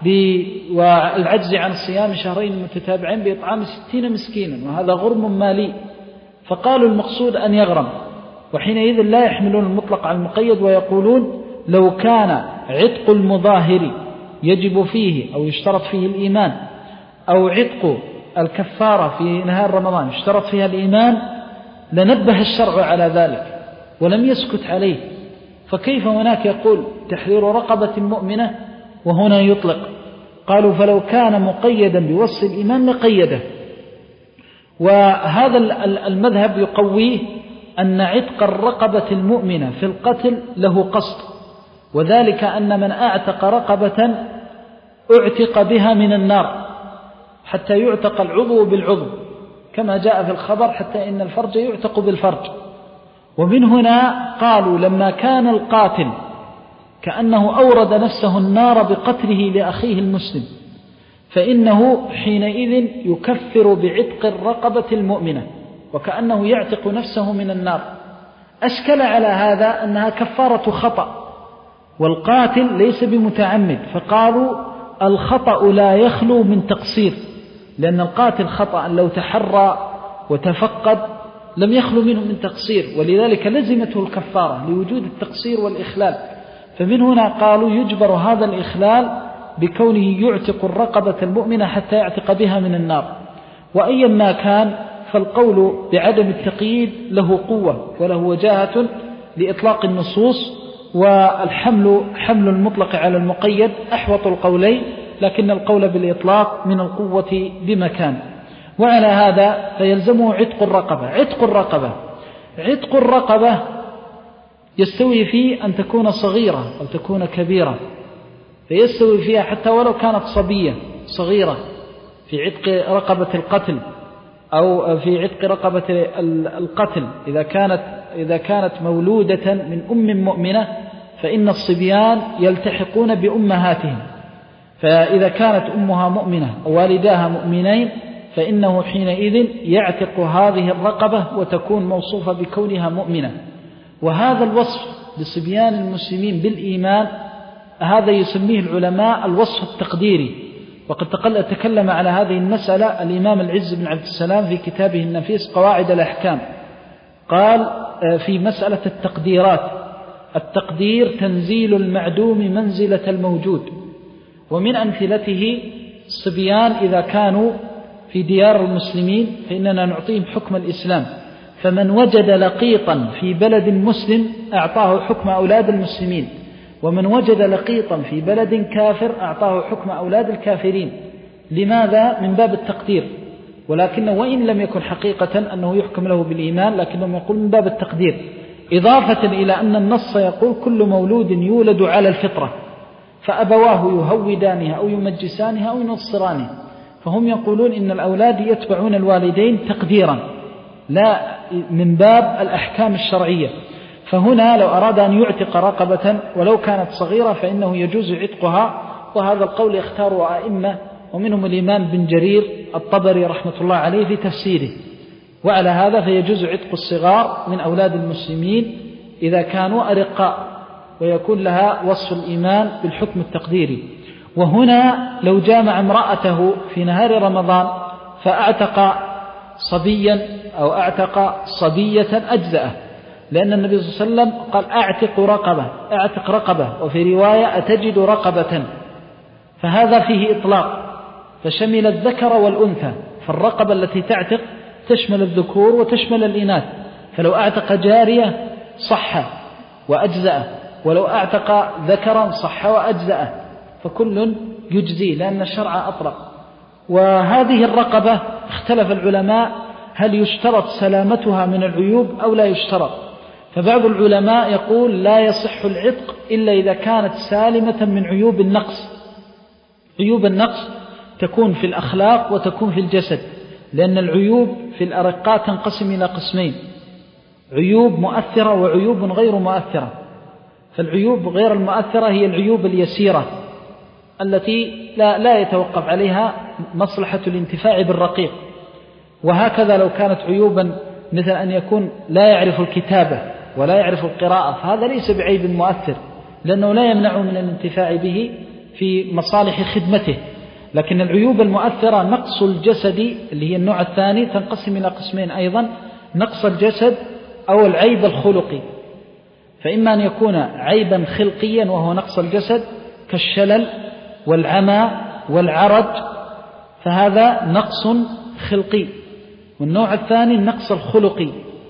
والعجز عن الصيام شهرين متتابعين بإطعام ستين مسكينا، وهذا غرم مالي. فقالوا المقصود أن يغرم، وحينئذ لا يحملون المطلق على المقيد، ويقولون لو كان عتق المظاهر يجب فيه أو يشترط فيه الإيمان، أو عتق الكفارة في نهار رمضان يشترط فيها الإيمان، لنبه الشرع على ذلك ولم يسكت عليه. فكيف هناك يقول تحرير رقبة مؤمنة وهنا يطلق؟ قالوا فلو كان مقيدا بوصف الإيمان لقيده. وهذا المذهب يقويه أن عتق الرقبة المؤمنة في القتل له قصد، وذلك أن من أعتق رقبة أعتق بها من النار حتى يعتق العضو بالعضو، كما جاء في الخبر حتى إن الفرج يعتق بالفرج. ومن هنا قالوا لما كان القاتل كأنه أورد نفسه النار بقتله لأخيه المسلم، فإنه حينئذ يكفر بعتق الرقبة المؤمنة وكأنه يعتق نفسه من النار. أشكل على هذا أنها كفارة خطأ، والقاتل ليس بمتعمد، فقالوا الخطأ لا يخلو من تقصير، لأن القاتل خطأ لو تحرى وتفقد لم يخلو منه من تقصير، ولذلك لزمته الكفارة لوجود التقصير والإخلال. فمن هنا قالوا يجبر هذا الإخلال بكونه يعتق الرقبة المؤمنة حتى يعتق بها من النار. وأيا ما كان فالقول بعدم التقييد له قوة وله وجاهة لإطلاق النصوص، والحمل حمل المطلق على المقيد أحوط القولين، لكن القول بالإطلاق من القوة بمكان. وعلى هذا فيلزمه عتق الرقبة. عتق الرقبة عتق الرقبة يستوي فيه أن تكون صغيرة أو تكون كبيرة، فيستوي فيها حتى ولو كانت صبية صغيرة في عتق رقبة القتل أو في عتق رقبة القتل. إذا كانت إذا كانت مولودة من أم مؤمنة فإن الصبيان يلتحقون بأمهاتهم، فإذا كانت أمها مؤمنة أو والداها مؤمنين فإنه حينئذ يعتق هذه الرقبة وتكون موصوفة بكونها مؤمنة. وهذا الوصف لصبيان المسلمين بالإيمان هذا يسميه العلماء الوصف التقديري، وقد تكلم على هذه المسألة الإمام العز بن عبد السلام في كتابه النفيس قواعد الأحكام. قال في مسألة التقديرات: التقدير تنزيل المعدوم منزلة الموجود، ومن أمثلته الصبيان إذا كانوا في ديار المسلمين فإننا نعطيهم حكم الإسلام، فمن وجد لقيطا في بلد مسلم أعطاه حكم أولاد المسلمين، ومن وجد لقيطا في بلد كافر أعطاه حكم أولاد الكافرين. لماذا؟ من باب التقدير، ولكنه وإن لم يكن حقيقة أنه يحكم له بالإيمان، لكنهم يقول من باب التقدير، إضافة إلى أن النص يقول كل مولود يولد على الفطرة فأبواه يهودانها أو يمجسانها أو ينصرانها، فهم يقولون إن الأولاد يتبعون الوالدين تقديرا لا من باب الأحكام الشرعية. فهنا لو أراد أن يعتق رقبة ولو كانت صغيرة فإنه يجوز عتقها، وهذا القول يختاره أئمة ومنهم الإمام بن جرير الطبري رحمة الله عليه في تفسيره. وعلى هذا فيجوز عتق الصغار من أولاد المسلمين إذا كانوا أرقاء، ويكون لها وصف الإيمان بالحكم التقديري. وهنا لو جامع امرأته في نهار رمضان فأعتق صبيا أو أعتق صبية أجزأه، لأن النبي صلى الله عليه وسلم قال أعتق رقبة أعتق رقبة، وفي رواية أتجد رقبة، فهذا فيه إطلاق فشمل الذكر والأنثى، فالرقبة التي تعتق تشمل الذكور وتشمل الإناث، فلو أعتق جارية صح وأجزأه، ولو أعتق ذكرا صح وأجزأه، فكل يجزي لأن الشرع أطلق. وهذه الرقبة اختلف العلماء هل يشترط سلامتها من العيوب أو لا يشترط، فبعض العلماء يقول لا يصح العتق إلا إذا كانت سالمة من عيوب النقص. عيوب النقص تكون في الأخلاق وتكون في الجسد، لأن العيوب في الأرقاء تنقسم إلى قسمين: عيوب مؤثرة وعيوب غير مؤثرة. فالعيوب غير المؤثرة هي العيوب اليسيرة التي لا, لا يتوقف عليها مصلحة الانتفاع بالرقيق، وهكذا لو كانت عيوبا مثل أن يكون لا يعرف الكتابة ولا يعرف القراءة، فهذا ليس بعيب مؤثر لأنه لا يمنع من الانتفاع به في مصالح خدمته. لكن العيوب المؤثرة نقص الجسد اللي هي النوع الثاني تنقسم إلى قسمين أيضا: نقص الجسد أو العيب الخلقي. فإما أن يكون عيبا خلقيا وهو نقص الجسد كالشلل والعمى والعرج، فهذا نقص خلقي. والنوع الثاني النقص الخلقي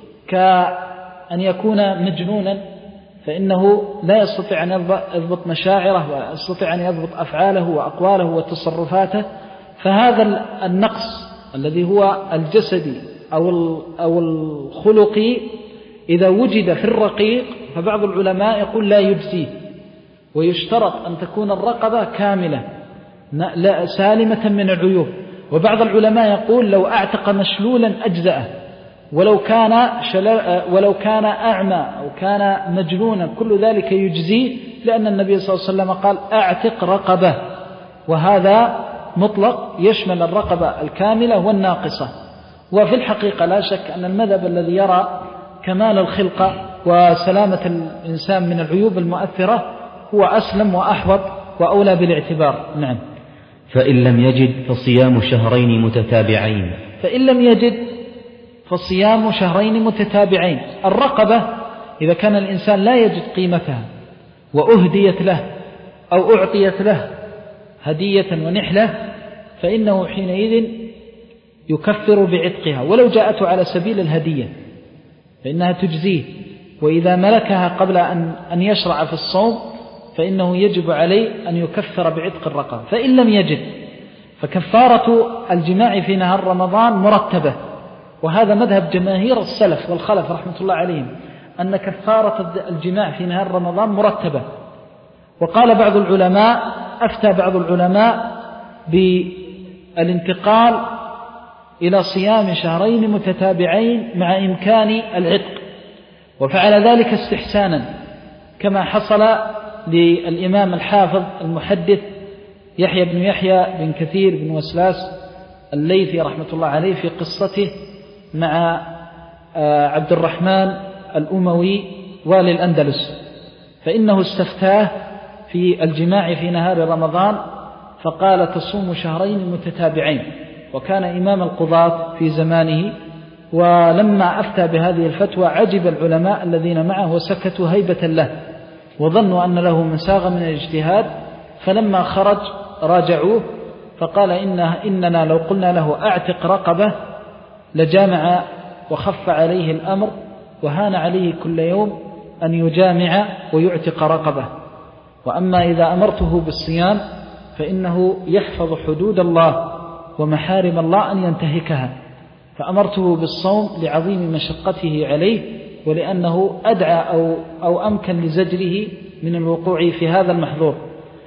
كأن يكون مجنونا فإنه لا يستطيع أن يضبط مشاعره ولا يستطيع أن يضبط أفعاله وأقواله وتصرفاته، فهذا النقص الذي هو الجسدي أو الخلقي إذا وجد في الرقيق فبعض العلماء يقول لا يجزيه، ويشترط أن تكون الرقبة كاملة لا سالمة من العيوب. وبعض العلماء يقول لو أعتق مشلولا أجزأه، ولو كان ولو كان أعمى أو كان مجنونا كل ذلك يجزيه، لأن النبي صلى الله عليه وسلم قال أعتق رقبة، وهذا مطلق يشمل الرقبة الكاملة والناقصة. وفي الحقيقة لا شك أن المذهب الذي يرى كمال الخلقة وسلامة الإنسان من العيوب المؤثرة هو أسلم وأحوط وأولى بالاعتبار. نعم. فإن لم يجد فصيام شهرين متتابعين. فإن لم يجد فصيام شهرين متتابعين. الرقبة إذا كان الإنسان لا يجد قيمتها وأهديت له أو أعطيت له هدية ونحلة، فإنه حينئذ يكفر بعتقها، ولو جاءته على سبيل الهدية فإنها تجزيه. وإذا ملكها قبل أن يشرع في الصوم فإنه يجب عليه أن يكفر بعتق الرقبة. فإن لم يجد فكفارة الجماع في نهار رمضان مرتبة، وهذا مذهب جماهير السلف والخلف رحمة الله عليهم أن كفارة الجماع في نهار رمضان مرتبة. وقال بعض العلماء، أفتى بعض العلماء بالانتقال إلى صيام شهرين متتابعين مع إمكان العتق، وفعل ذلك استحسانا كما حصل للإمام الحافظ المحدث يحيى بن يحيى بن كثير بن وسلاس الليثي رحمة الله عليه في قصته مع عبد الرحمن الأموي والي الأندلس، فإنه استفتاه في الجماع في نهار رمضان فقال تصوم شهرين متتابعين، وكان إمام القضاة في زمانه. ولما أفتى بهذه الفتوى عجب العلماء الذين معه وسكتوا هيبة له، وظنوا أن له مساغ من الاجتهاد، فلما خرج راجعوه فقال إن إننا لو قلنا له أعتق رقبة لجامع وخف عليه الأمر، وهان عليه كل يوم أن يجامع ويعتق رقبة. وأما إذا أمرته بالصيام فإنه يحفظ حدود الله ومحارم الله أن ينتهكها، فأمرته بالصوم لعظيم مشقته عليه ولأنه أدعى أو, أو أمكن لزجره من الوقوع في هذا المحظور.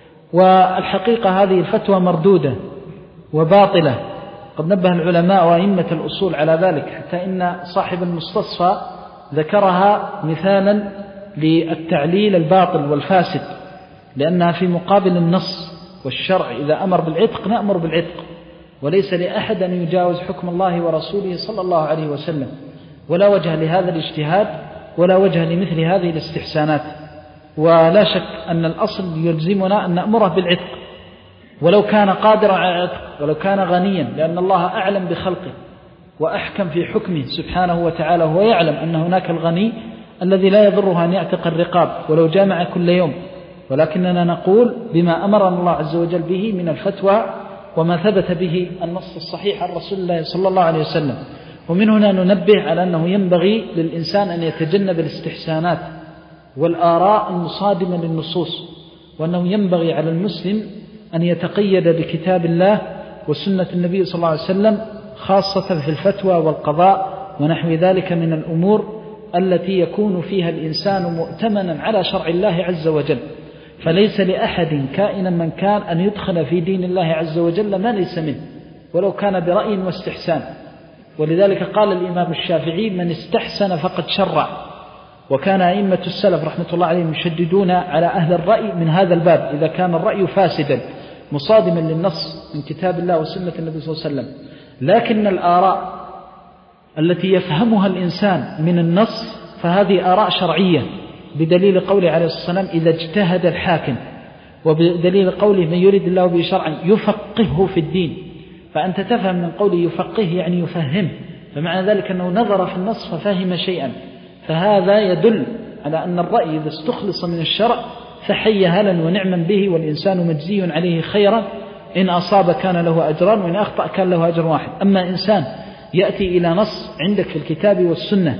والحقيقة هذه الفتوى مردودة وباطلة، قد نبه العلماء وأئمة الأصول على ذلك، حتى إن صاحب المستصفى ذكرها مثالا للتعليل الباطل والفاسد، لأنها في مقابل النص والشرع. إذا أمر بالعتق نأمر بالعتق، وليس لأحد أن يجاوز حكم الله ورسوله صلى الله عليه وسلم، ولا وجه لهذا الاجتهاد ولا وجه لمثل هذه الاستحسانات. ولا شك أن الأصل يلزمنا أن نأمره بالعتق ولو كان قادرا على العتق، ولو كان غنيا، لأن الله أعلم بخلقه وأحكم في حكمه سبحانه وتعالى. هو يعلم أن هناك الغني الذي لا يضره أن يعتق الرقاب ولو جامع كل يوم، ولكننا نقول بما أمرنا الله عز وجل به من الفتوى وما ثبت به النص الصحيح عن رسول الله صلى الله عليه وسلم. ومن هنا ننبه على أنه ينبغي للإنسان أن يتجنب الاستحسانات والآراء المصادمة للنصوص، وأنه ينبغي على المسلم أن يتقيد بكتاب الله وسنة النبي صلى الله عليه وسلم، خاصة في الفتوى والقضاء ونحو ذلك من الأمور التي يكون فيها الإنسان مؤتمنا على شرع الله عز وجل. فليس لأحد كائنا من كان أن يدخل في دين الله عز وجل ما ليس منه، ولو كان برأي واستحسان. ولذلك قال الإمام الشافعي من استحسن فقد شرع. وكان أئمة السلف رحمة الله عليهم يشددون على أهل الرأي من هذا الباب إذا كان الرأي فاسدا مصادما للنص من كتاب الله وسنة النبي صلى الله عليه وسلم. لكن الآراء التي يفهمها الإنسان من النص فهذه آراء شرعية، بدليل قوله عليه الصلاة والسلام إذا اجتهد الحاكم، وبدليل قوله من يريد الله به شرعا يفقهه في الدين. فأنت تفهم من قوله يفقه يعني يفهم، فمعنى ذلك أنه نظر في النص ففهم شيئا. فهذا يدل على أن الرأي إذا استخلص من الشرع فحي هلا ونعما به، والإنسان مجزي عليه خيرا، إن أصاب كان له أجران وإن أخطأ كان له أجر واحد. أما إنسان يأتي إلى نص عندك في الكتاب والسنة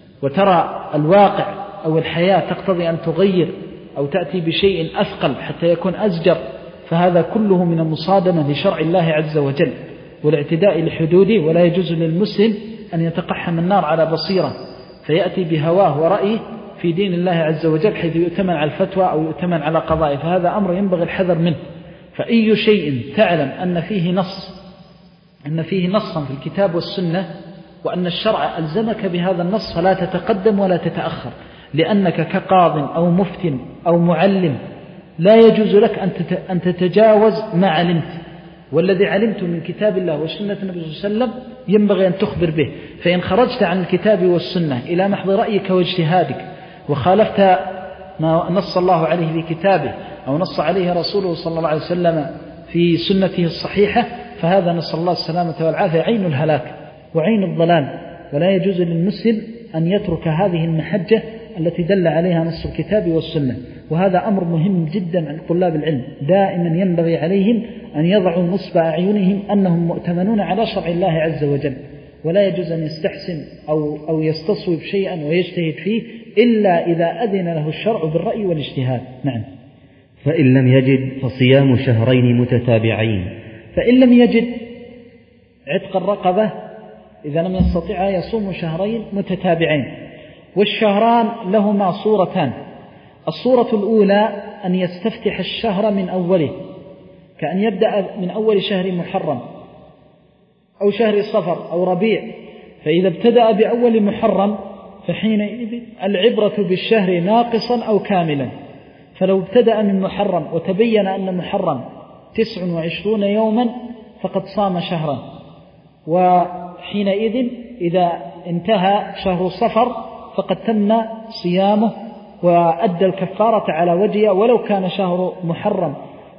وترى الواقع أو الحياة تقتضي أن تغير أو تأتي بشيء أثقل حتى يكون أزجر، فهذا كله من المصادمة لشرع الله عز وجل والاعتداء لحدوده. ولا يجوز للمسلم أن يتقحم النار على بصيرة فيأتي بهواه ورأيه في دين الله عز وجل حيث يؤتمن على الفتوى أو يؤتمن على قضائه، فهذا أمر ينبغي الحذر منه. فأي شيء تعلم أن فيه نص أن فيه نصا في الكتاب والسنة وأن الشرع ألزمك بهذا النص فلا تتقدم ولا تتأخر، لأنك كقاض أو مفتن أو معلم لا يجوز لك أن تتجاوز ما علمت، والذي علمت من كتاب الله وسنة النبي صلى الله عليه وسلم ينبغي أن تخبر به. فإن خرجت عن الكتاب والسنة إلى محض رأيك واجتهادك وخالفت ما نص الله عليه في كتابه أو نص عليه رسوله صلى الله عليه وسلم في سنته الصحيحة، فهذا نسأل الله السلامة والعافية عين الهلاك وعين الضلال. ولا يجوز للمسلم أن يترك هذه المحجة التي دل عليها نص الكتاب والسنة. وهذا أمر مهم جدا عند طلاب العلم، دائما ينبغي عليهم أن يضعوا نصب أعينهم أنهم مؤتمنون على شرع الله عز وجل، ولا يجوز أن يستحسن أو, أو يستصوب شيئا ويجتهد فيه إلا إذا أذن له الشرع بالرأي والاجتهاد. نعم. فإن لم يجد فصيام شهرين متتابعين. فإن لم يجد عتق الرقبة إذا لم يستطيع يصوم شهرين متتابعين. والشهران لهما صورتان: الصورة الأولى أن يستفتح الشهر من أوله، كأن يبدأ من أول شهر محرم أو شهر صفر أو ربيع، فإذا ابتدأ بأول محرم فحينئذ العبرة بالشهر ناقصا أو كاملا. فلو ابتدأ من محرم وتبين أن محرم تسع وعشرون يوما فقد صام شهرا، وحينئذ إذا انتهى شهر صفر فقد تم صيامه وأدى الكفارة على وجهه، ولو كان شهر محرم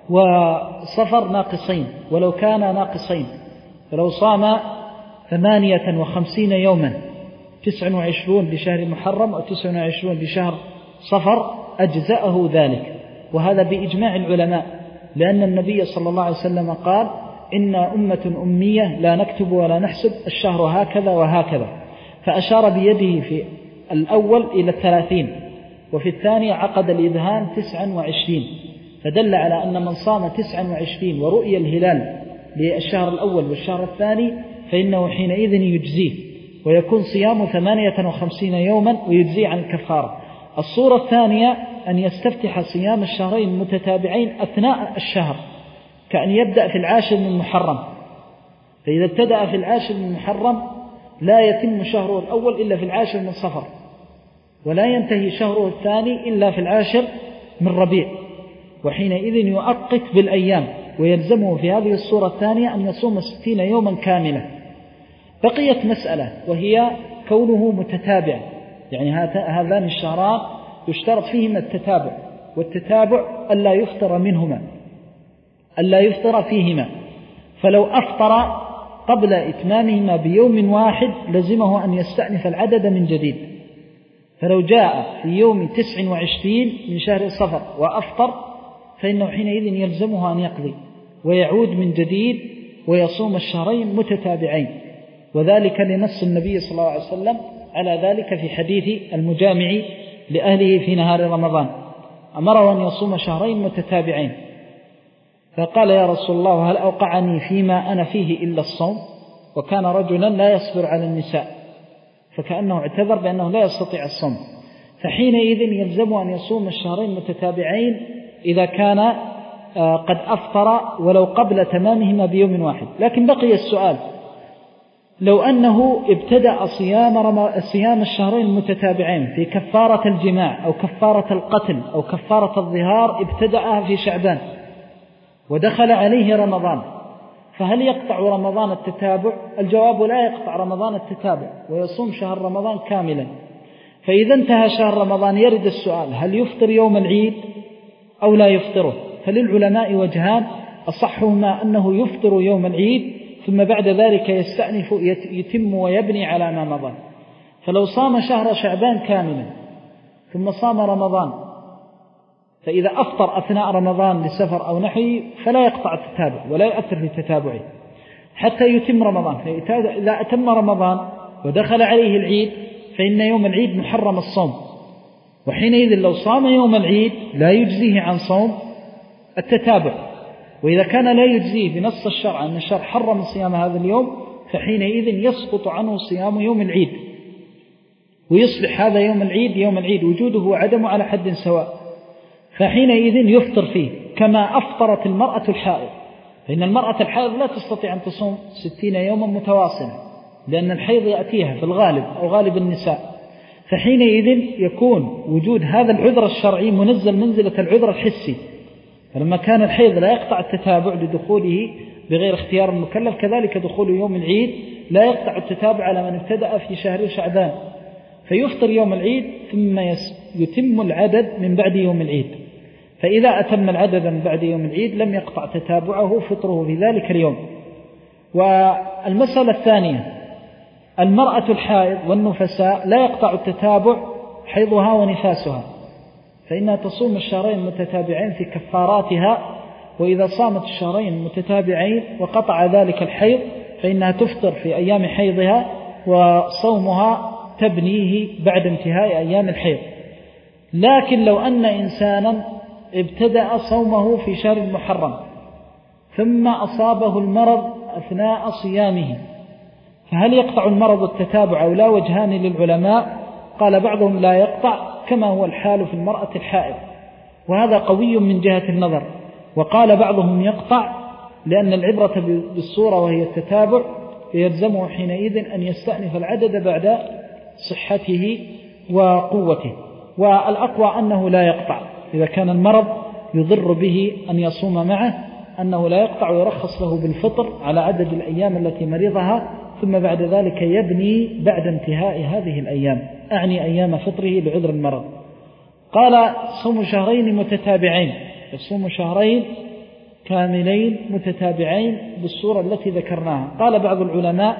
وصفر ناقصين ولو كان ناقصين. فلو صام ثمانية وخمسين يوما، تسع وعشرون بشهر محرم وتسع وعشرون بشهر صفر، أجزأه ذلك. وهذا بإجماع العلماء، لأن النبي صلى الله عليه وسلم قال: إن أمة أمية لا نكتب ولا نحسب، الشهر هكذا وهكذا. فأشار بيده في الأول إلى الثلاثين، وفي الثاني عقد الإذهان تسعا وعشرين، فدل على أن من صام تسعا وعشرين ورؤية الهلال للشهر الأول والشهر الثاني فإنه حينئذ يجزيه، ويكون صيام ثمانية وخمسين يوما ويجزيه عن الكفارة. الصورة الثانية أن يستفتح صيام الشهرين متتابعين أثناء الشهر، كأن يبدأ في العاشر من محرم، فإذا ابتدأ في العاشر من محرم لا يتم شهره الأول إلا في العاشر من صفر، ولا ينتهي شهره الثاني إلا في العاشر من ربيع، وحينئذ يؤقت بالأيام، ويلزمه في هذه الصورة الثانية أن يصوم ستين يوما كاملة. بقيت مسألة وهي كونه متتابع، يعني هذان الشهران يشترط فيهما التتابع، والتتابع ألا يفطر منهما ألا يفطر فيهما. فلو أفطر قبل إتمامهما بيوم واحد لزمه أن يستأنف العدد من جديد. فلو جاء في يوم تسع وعشرين من شهر صفر وأفطر فإنه حينئذ يلزمه أن يقضي ويعود من جديد ويصوم الشهرين متتابعين، وذلك لنص النبي صلى الله عليه وسلم على ذلك في حديث المجامع لأهله في نهار رمضان، أمره أن يصوم شهرين متتابعين. فقال: يا رسول الله، هل أوقعني فيما أنا فيه إلا الصوم؟ وكان رجلا لا يصبر على النساء، فكأنه اعتذر بأنه لا يستطيع الصوم، فحينئذ يلزم أن يصوم الشهرين متتابعين إذا كان قد أفطر ولو قبل تمامهما بيوم واحد. لكن بقي السؤال: لو أنه ابتدأ صيام, رم... صيام الشهرين المتتابعين في كفارة الجماع أو كفارة القتل أو كفارة الظهار ابتدأها في شعبان ودخل عليه رمضان، فهل يقطع رمضان التتابع؟ الجواب: لا يقطع رمضان التتابع، ويصوم شهر رمضان كاملا. فإذا انتهى شهر رمضان يرد السؤال: هل يفطر يوم العيد أو لا يفطره؟ فللعلماء وجهان، أصحهما أنه يفطر يوم العيد ثم بعد ذلك يستأنف يتم ويبني على ما مضى. فلو صام شهر شعبان كاملا ثم صام رمضان، فإذا أفطر أثناء رمضان لسفر أو نحوه فلا يقطع التتابع ولا يؤثر في تتابعه حتى يتم رمضان. فإذا أتم رمضان ودخل عليه العيد فإن يوم العيد محرم الصوم، وحينئذ لو صام يوم العيد لا يجزيه عن صوم التتابع. وإذا كان لا يجزيه بنص الشرع أن الشرع حرم صيام هذا اليوم فحينئذ يسقط عنه صيام يوم العيد. ويصبح هذا يوم العيد يوم العيد وجوده وعدمه على حد سواء، فحينئذ يفطر فيه كما أفطرت المرأة الحائض، فإن المرأة الحائض لا تستطيع أن تصوم ستين يوما متواصلا لأن الحيض يأتيها في الغالب أو غالب النساء، فحينئذ يكون وجود هذا العذر الشرعي منزل منزلة العذر الحسي. فلما كان الحيض لا يقطع التتابع لدخوله بغير اختيار المكلف، كذلك دخول يوم العيد لا يقطع التتابع على من ابتدأ في شهر شعبان، فيفطر يوم العيد ثم يتم العدد من بعد يوم العيد. فإذا أتم العدد من بعد يوم العيد لم يقطع تتابعه فطره في ذلك اليوم. والمسألة الثانية، المرأة الحائض والنفساء لا يقطع التتابع حيضها ونفاسها، فإنها تصوم الشهرين المتتابعين في كفاراتها، وإذا صامت الشهرين المتتابعين وقطع ذلك الحيض فإنها تفطر في أيام حيضها، وصومها تبنيه بعد انتهاء أيام الحيض. لكن لو أن إنسانا ابتدأ صومه في شهر المحرم ثم أصابه المرض أثناء صيامه، فهل يقطع المرض التتابع أو لا؟ وجهان للعلماء، قال بعضهم لا يقطع كما هو الحال في المرأة الحائض، وهذا قوي من جهة النظر، وقال بعضهم يقطع لأن العبرة بالصورة وهي التتابع، يلزمه حينئذ أن يستأنف العدد بعد صحته وقوته. والأقوى أنه لا يقطع إذا كان المرض يضر به أن يصوم معه، أنه لا يقطع ويرخص له بالفطر على عدد الأيام التي مرضها، ثم بعد ذلك يبني بعد انتهاء هذه الأيام، أعني أيام فطره لعذر المرض. قال صوم شهرين متتابعين، يصوم شهرين كاملين متتابعين بالصورة التي ذكرناها. قال بعض العلماء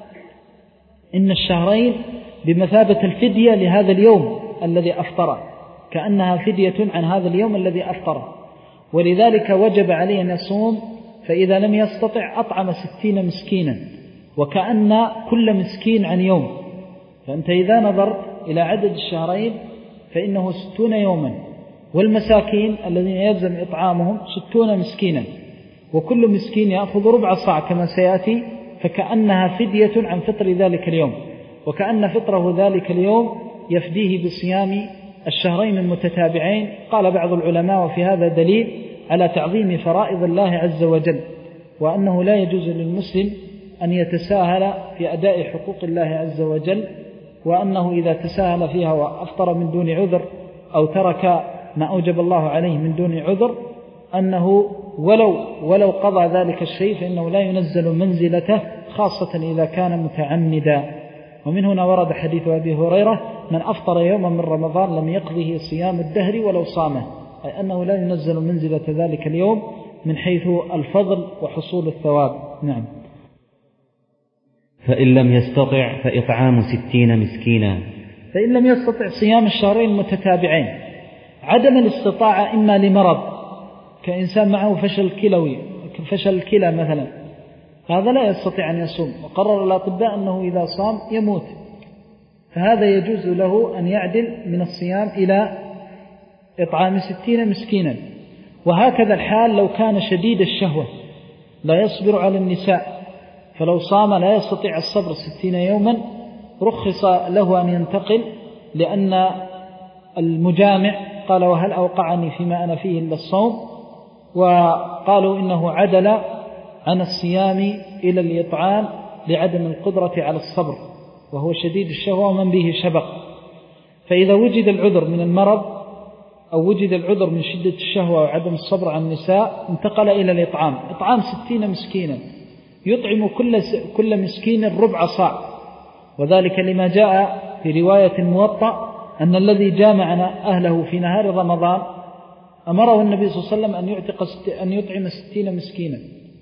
إن الشهرين بمثابة الفدية لهذا اليوم الذي أفطر، كأنها فدية عن هذا اليوم الذي أفطر، ولذلك وجب عليه أن يصوم، فإذا لم يستطع أطعم ستين مسكينا، وكأن كل مسكين عن يوم. فأنت إذا نظرت إلى عدد الشهرين فإنه ستون يوما، والمساكين الذين يلزم إطعامهم ستون مسكينا، وكل مسكين يأخذ ربع صاع كما سيأتي، فكأنها فدية عن فطر ذلك اليوم، وكأن فطره ذلك اليوم يفديه بصيام الشهرين المتتابعين. قال بعض العلماء وفي هذا دليل على تعظيم فرائض الله عز وجل، وأنه لا يجوز للمسلم أن يتساهل في أداء حقوق الله عز وجل، وأنه إذا تساهل فيها وأفطر من دون عذر أو ترك ما أوجب الله عليه من دون عذر، أنه ولو, ولو قضى ذلك الشيء فإنه لا ينزل منزلته، خاصة إذا كان متعمدا. ومن هنا ورد حديث أبي هريرة: من أفطر يوما من رمضان لم يقضه صيام الدهر ولو صامه، أي أنه لا ينزل منزلة ذلك اليوم من حيث الفضل وحصول الثواب. نعم. فإن لم يستطع فإطعام ستين مسكينا. فإن لم يستطع صيام الشهرين المتتابعين، عدم الاستطاعة إما لمرض كإنسان معه فشل كلوي، فشل الكلى مثلا، هذا لا يستطيع أن يصوم، وقرر الأطباء أنه إذا صام يموت، فهذا يجوز له أن يعدل من الصيام إلى إطعام ستين مسكينا. وهكذا الحال لو كان شديد الشهوة لا يصبر على النساء، فلو صام لا يستطيع الصبر ستين يوما، رخص له أن ينتقل، لأن المجامع قال: وهل أوقعني فيما أنا فيه إلا الصوم؟ وقالوا إنه عدل عن الصيام إلى الإطعام لعدم القدرة على الصبر، وهو شديد الشهوة ومن به شبق. فإذا وجد العذر من المرض أو وجد العذر من شدة الشهوة وعدم الصبر عن النساء، انتقل إلى الإطعام، إطعام ستين مسكينا، يطعم كل كل مسكين ربع صاع، وذلك لما جاء في رواية الموطأ أن الذي جامع أهله في نهار رمضان أمره النبي صلى الله عليه وسلم أن يعتق أن يطعم ستين مسكينا،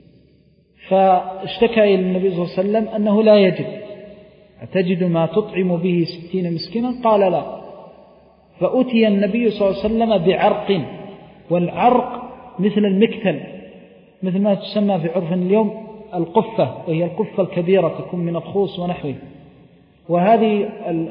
فاشتكى إلى النبي صلى الله عليه وسلم أنه لا يجد، أتجد ما تطعم به ستين مسكينا؟ قال لا. فأتي النبي صلى الله عليه وسلم بعرق، والعرق مثل المكتل، مثل ما تسمى في عرف اليوم القفة، وهي القفة الكبيرة تكون من الخوص ونحوه، وهذه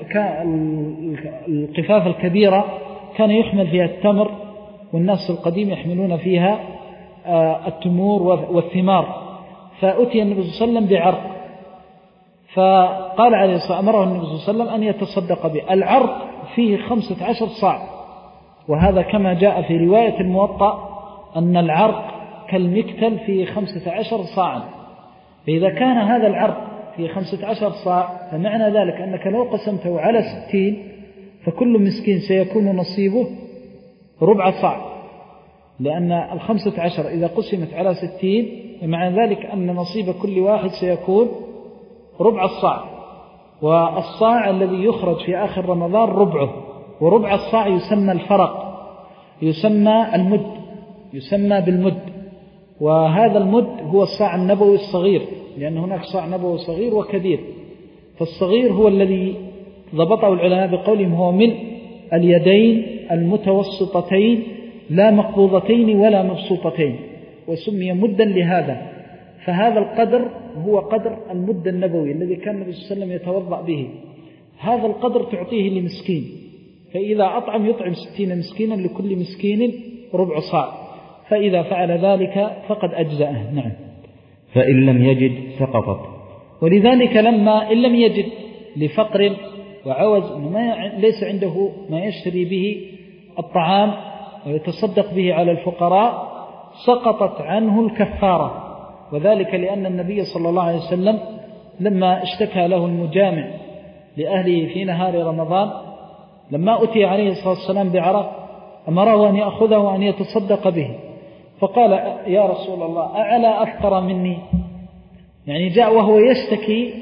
القفاف الكبيرة كان يحمل فيها التمر، والناس القديم يحملون فيها التمور والثمار. فأتي النبي صلى الله عليه وسلم بعرق، فقال عليه الصلاة والسلام أمره النبي صلى الله عليه وسلم أن يتصدق به. العرق فيه خمسة عشر صاع، وهذا كما جاء في رواية الموطأ أن العرق كالمكتل فيه خمسة عشر صاعا. فإذا كان هذا العرق فيه خمسة عشر صاع فمعنى ذلك أنك لو قسمته على ستين فكل مسكين سيكون نصيبه ربع صاع، لأن الخمسة عشر إذا قسمت على ستين فمعنى ذلك أن نصيب كل واحد سيكون ربع الصاع، والصاع الذي يخرج في آخر رمضان ربعه، وربع الصاع يسمى الفرق، يسمى المد، يسمى بالمد. وهذا المد هو الصاع النبوي الصغير، لأن هناك صاع نبوي صغير وكبير. فالصغير هو الذي ضبطه العلماء بقولهم هو ملء اليدين المتوسطتين لا مقبوضتين ولا مبسوطتين، وسمي مدا لهذا. فهذا القدر هو قدر المد النبوي الذي كان النبي صلى الله عليه وسلم يتوضأ به. هذا القدر تعطيه لمسكين، فإذا أطعم يطعم ستين مسكينا لكل مسكين ربع صاع، فإذا فعل ذلك فقد أجزأه. نعم. فإن لم يجد سقطت. ولذلك لما إن لم يجد لفقر وعوز ما ليس عنده ما يشتري به الطعام ويتصدق به على الفقراء سقطت عنه الكفارة. وذلك لأن النبي صلى الله عليه وسلم لما اشتكى له المجامع لأهله في نهار رمضان لما أتي عليه الصلاة والسلام بعرق أمره أن يأخذه وأن يتصدق به، فقال يا رسول الله أعلى أفقر مني، يعني جاء وهو يشتكي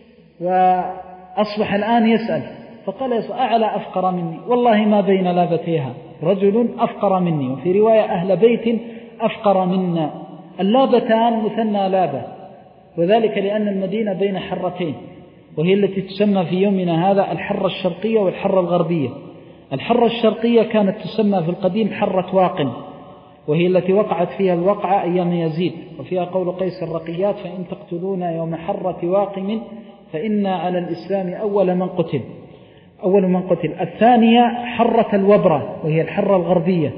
وأصبح الآن يسأل، فقال أعلى أفقر مني، والله ما بين لابتيها رجل أفقر مني، وفي رواية أهل بيت أفقر منا. اللابتان مثنى لابة، وذلك لأن المدينة بين حرتين، وهي التي تسمى في يومنا هذا الحرة الشرقية والحرة الغربية. الحرة الشرقية كانت تسمى في القديم حرة واقن، وهي التي وقعت فيها الوقعة أيام يزيد، وفيها قول قيس الرقيات فإن تقتلونا يوم حرة واقم فإنا على الإسلام أول من قتل أول من قتل. الثانية حرة الوبرة وهي الحرة الغربية،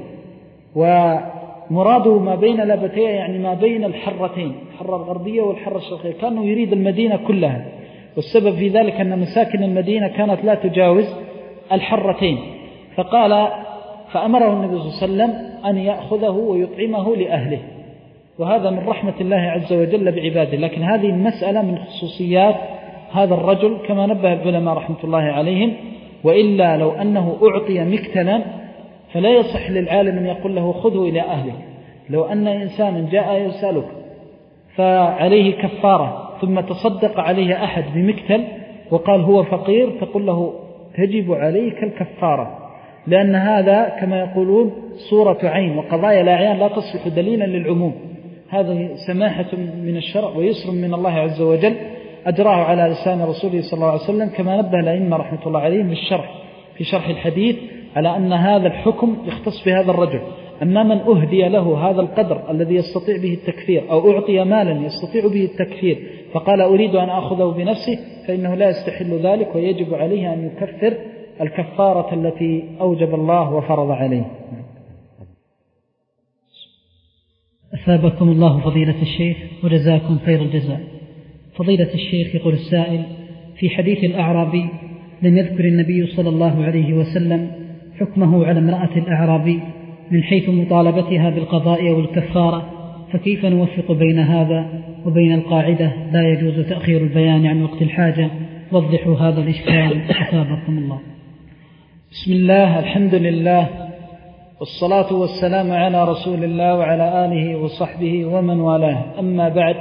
ومراده ما بين لابتيها يعني ما بين الحرتين، الحرة الغربية والحرة الشرقية. كانوا يريد المدينة كلها، والسبب في ذلك أن مساكن المدينة كانت لا تجاوز الحرتين. فقال فأمره النبي صلى الله عليه وسلم أن يأخذه ويطعمه لأهله، وهذا من رحمة الله عز وجل بعباده. لكن هذه المسألة من خصوصيات هذا الرجل كما نبه العلماء رحمة الله عليهم، وإلا لو أنه أعطي مكتلا فلا يصح للعالم أن يقول له خذه إلى أهله. لو أن إنسانا جاء يسألك فعليه كفارة ثم تصدق عليه أحد بمكتل وقال هو فقير، تقول له تجب عليك الكفارة، لأن هذا كما يقولون صورة عين، وقضايا الأعيان لا تصلح دليلا للعموم. هذه سماحة من الشرع ويسر من الله عز وجل أجراه على لسان رسوله صلى الله عليه وسلم، كما نبه الأئمة رحمة الله عليهم بالشرح في شرح الحديث على أن هذا الحكم يختص بهذا الرجل. أما من أهدي له هذا القدر الذي يستطيع به التكفير، أو أعطي مالا يستطيع به التكفير فقال أريد أن أخذه بنفسه، فإنه لا يستحل ذلك، ويجب عليه أن يكفر الكفارة التي أوجب الله وفرض عليه. أثابكم الله فضيلة الشيخ وجزاكم خير الجزاء. فضيلة الشيخ يقول السائل: في حديث الأعرابي لم يذكر النبي صلى الله عليه وسلم حكمه على امرأة الأعرابي من حيث مطالبتها بالقضاء والكفارة، فكيف نوفق بين هذا وبين القاعدة لا يجوز تأخير البيان عن وقت الحاجة؟ وضحوا هذا الإشكال أثابكم الله. بسم الله، الحمد لله، والصلاة والسلام على رسول الله وعلى آله وصحبه ومن والاه. أما بعد،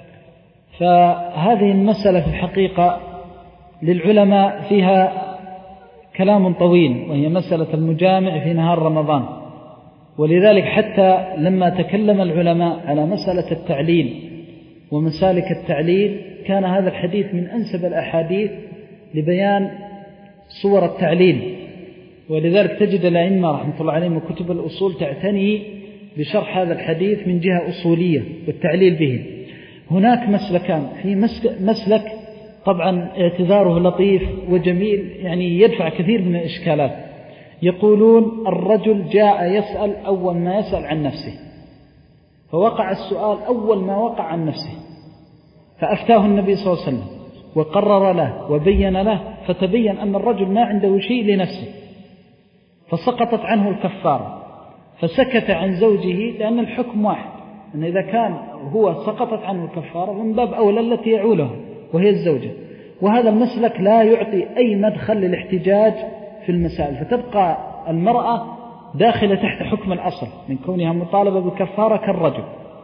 فهذه المسألة في الحقيقة للعلماء فيها كلام طويل، وهي مسألة المجامع في نهار رمضان. ولذلك حتى لما تكلم العلماء على مسألة التعليل ومسالك التعليل كان هذا الحديث من أنسب الأحاديث لبيان صور التعليل. ولذلك تجد الأئمة رحمة الله عليهم وكتب الأصول تعتني بشرح هذا الحديث من جهة أصولية والتعليل به. هناك مسلكان، في مسلك طبعا اعتذاره لطيف وجميل، يعني يدفع كثير من الإشكالات. يقولون الرجل جاء يسأل أول ما يسأل عن نفسه، فوقع السؤال أول ما وقع عن نفسه، فأفتاه النبي صلى الله عليه وسلم وقرر له وبين له، فتبين أن الرجل ما عنده شيء لنفسه فسقطت عنه الكفارة، فسكت عن زوجه، لأن الحكم واحد، أن إذا كان هو سقطت عنه الكفارة من باب أولى التي يعوله وهي الزوجة. وهذا المسلك لا يعطي أي مدخل للاحتجاج في المسائل، فتبقى المرأة داخلة تحت حكم الأصل من كونها مطالبة بالكفارة كالرجل.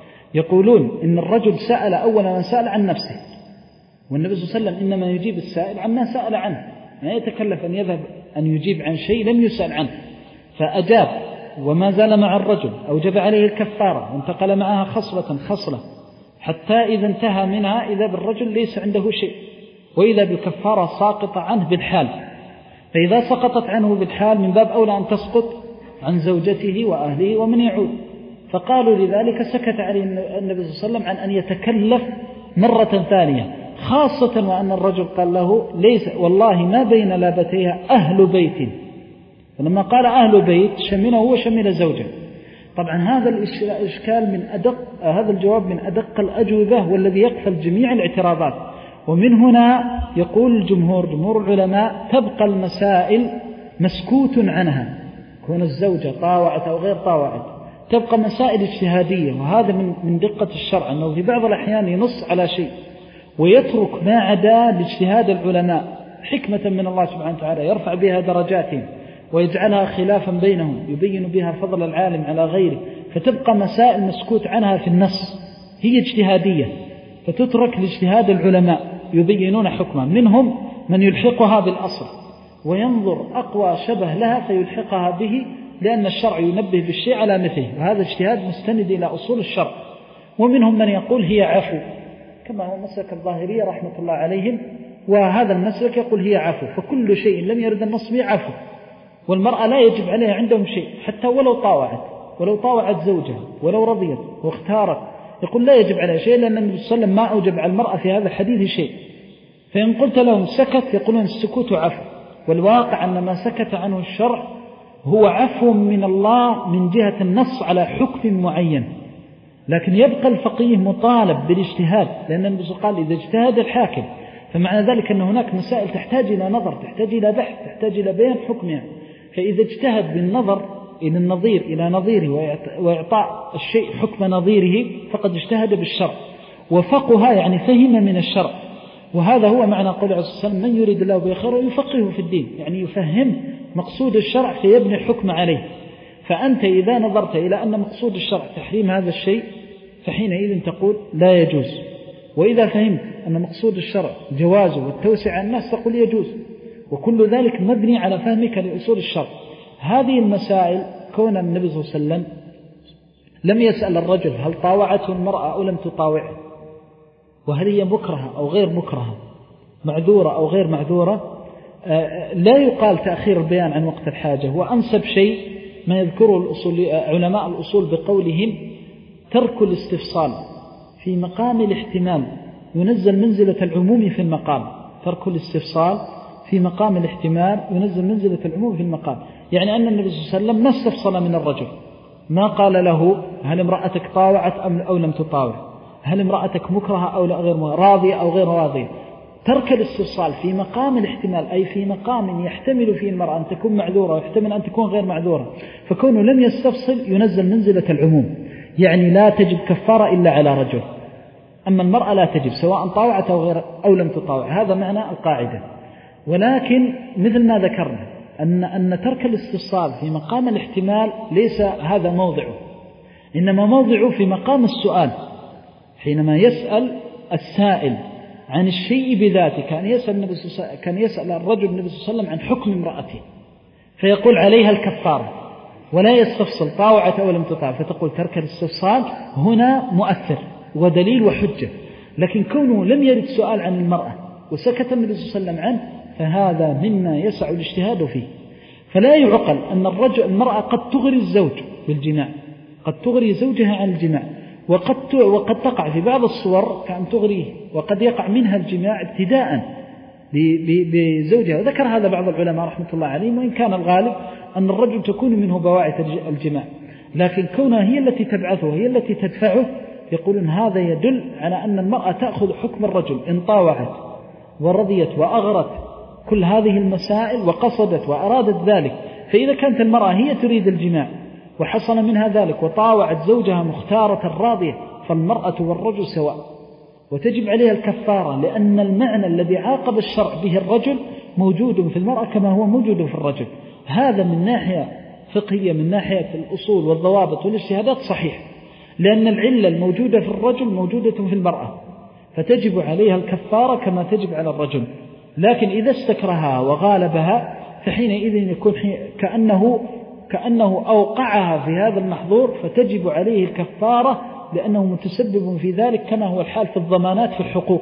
يقولون إن الرجل سأل أول ما سأل عن نفسه، والنبي صلى الله عليه وسلم إنما يجيب السائل عما سأل عنه، ما يتكلف أن يذهب أن يجيب عن شيء لم يسأل عنه، فأجاب وما زال مع الرجل، أوجب عليه الكفارة وانتقل معها خصلة خصلة، حتى إذا انتهى منها إذا بالرجل ليس عنده شيء، وإذا بالكفارة ساقط عنه بالحال. فإذا سقطت عنه بالحال من باب أولى أن تسقط عن زوجته وأهله ومن يعود. فقالوا لذلك سكت عليه النبي صلى الله عليه وسلم عن أن يتكلف مرة ثانية، خاصة وأن الرجل قال له ليس والله ما بين لابتيها أهل بيت، فلما قال أهل بيت شمله وشمل زوجه. طبعا هذا الإشكال من أدق، هذا الجواب من أدق الأجوبة والذي يقفل جميع الاعتراضات. ومن هنا يقول الجمهور جمهور العلماء تبقى المسائل مسكوت عنها، كون الزوجة طاوعت أو غير طاوعت تبقى مسائل اجتهادية، وهذا من من دقة الشرع أنه في بعض الأحيان ينص على شيء ويترك ما عدا لاجتهاد العلماء حكمة من الله سبحانه وتعالى يرفع بها درجاتهم ويجعلها خلافا بينهم يبين بها فضل العالم على غيره، فتبقى مسائل مسكوت عنها في النص هي اجتهادية، فتترك لاجتهاد العلماء يبينون حكمها، منهم من يلحقها بالأصل وينظر أقوى شبه لها فيلحقها به، لأن الشرع ينبه بالشيء على مثله، وهذا اجتهاد مستند إلى أصول الشرع. ومنهم من يقول هي عفو، كما هو مسلك الظاهرية رحمة الله عليهم، وهذا المسلك يقول هي عفو، فكل شيء لم يرد النص به عفو، والمرأة لا يجب عليها عندهم شيء حتى ولو طاوعت، ولو طاوعت زوجها ولو رضيت واختارت، يقول لا يجب عليها شيء، لأن النبي صلى الله عليه وسلم ما أوجب على المرأة في هذا الحديث شيء. فإن قلت لهم سكت يقولون السكوت عفو، والواقع أن ما سكت عنه الشرع هو عفو من الله من جهة النص على حكم معين، لكن يبقى الفقيه مطالب بالاجتهاد، لأن النبي قال إذا اجتهد الحاكم، فمعنى ذلك أن هناك مسائل تحتاج إلى نظر، تحتاج إلى بحث، تحتاج إلى بيان حكمها. فإذا اجتهد بالنظر إلى النظير إلى نظيره وإعطاء الشيء حكم نظيره فقد اجتهد بالشرع، وفقها يعني فهم من الشرع. وهذا هو معنى قول عليه الصلاة والسلام من يريد الله به خيرا يفقهه في الدين، يعني يفهم مقصود الشرع فيبني الحكم عليه. فأنت إذا نظرت إلى أن مقصود الشرع تحريم هذا الشيء فحينئذ تقول لا يجوز، وإذا فهمت أن مقصود الشرع جوازه والتوسع على الناس تقول يجوز، وكل ذلك مبني على فهمك لأصول الشرع. هذه المسائل كون النبي صلى الله عليه وسلم لم يسأل الرجل هل طاوعته المرأة أو لم تطاوعه، وهل هي مكرهة أو غير مكرهة، معذورة أو غير معذورة، لا يقال تأخير البيان عن وقت الحاجة. وأنسب شيء ما يذكره الأصول علماء الأصول بقولهم ترك الاستفصال في مقام الاحتمال ينزل منزلة العموم في المقام، ترك الاستفصال في مقام الاحتمال ينزل منزلة العموم في المقام، يعني أن النبي صلى الله عليه وسلم ما استفصل من الرجل، ما قال له هل امرأتك طاوعت أم أو لم تطاوع، هل امرأتك مكرهة أو غير راضية أو غير راضية. ترك الاستفصال في مقام الاحتمال أي في مقام يحتمل فيه المرأة أن تكون معذورة ويحتمل أن تكون غير معذورة، فكونه لم يستفصل ينزل منزلة العموم، يعني لا تجب كفارة إلا على رجل، أما المرأة لا تجب سواء طاوعت أو, غير أو لم تطاوع. هذا معنى القاعدة. ولكن مثل ما ذكرنا أن, أن ترك الاستفصال في مقام الاحتمال ليس هذا موضعه، إنما موضعه في مقام السؤال، حينما يسأل السائل عن الشيء بذاته، كان يسأل, النبي كان يسأل الرجل النبي صلى الله عليه وسلم عن حكم امرأته فيقول عليها الكفارة ولا يستفصل طاوعت أو لم تطاوع، فتقول ترك الاستفصال هنا مؤثر ودليل وحجة. لكن كونه لم يرد سؤال عن المرأة وسكت النبي صلى الله عليه وسلم عنه فهذا مما يسع الاجتهاد فيه. فلا يعقل أن الرجل المرأة قد تغري الزوج بالجماع، قد تغري زوجها عن الجماع، وقد وقد تقع في بعض الصور كأن تغريه، وقد يقع منها الجماع ابتداء بزوجها. وذكر هذا بعض العلماء رحمة الله عليهم، وإن كان الغالب أن الرجل تكون منه بواعث الجماع، لكن كونها هي التي تبعثه هي التي تدفعه، يقولون هذا يدل على أن المرأة تأخذ حكم الرجل إن طاوعت ورضيت وأغرت كل هذه المسائل وقصدت وأرادت ذلك، فإذا كانت المرأة هي تريد الجماع وحصل منها ذلك وطاوعت زوجها مختارة راضية، فالمرأة والرجل سواء، وتجب عليها الكفارة، لأن المعنى الذي عاقب الشرع به الرجل موجود في المرأة كما هو موجود في الرجل. هذا من ناحية فقهية، من ناحية الأصول والضوابط والاجتهادات صحيح، لأن العلة الموجودة في الرجل موجودة في المرأة، فتجب عليها الكفارة كما تجب على الرجل. لكن إذا استكرهها وغالبها فحينئذ يكون كأنه, كأنه أوقعها في هذا المحظور، فتجب عليه الكفارة لأنه متسبب في ذلك، كما هو الحال في الضمانات في الحقوق.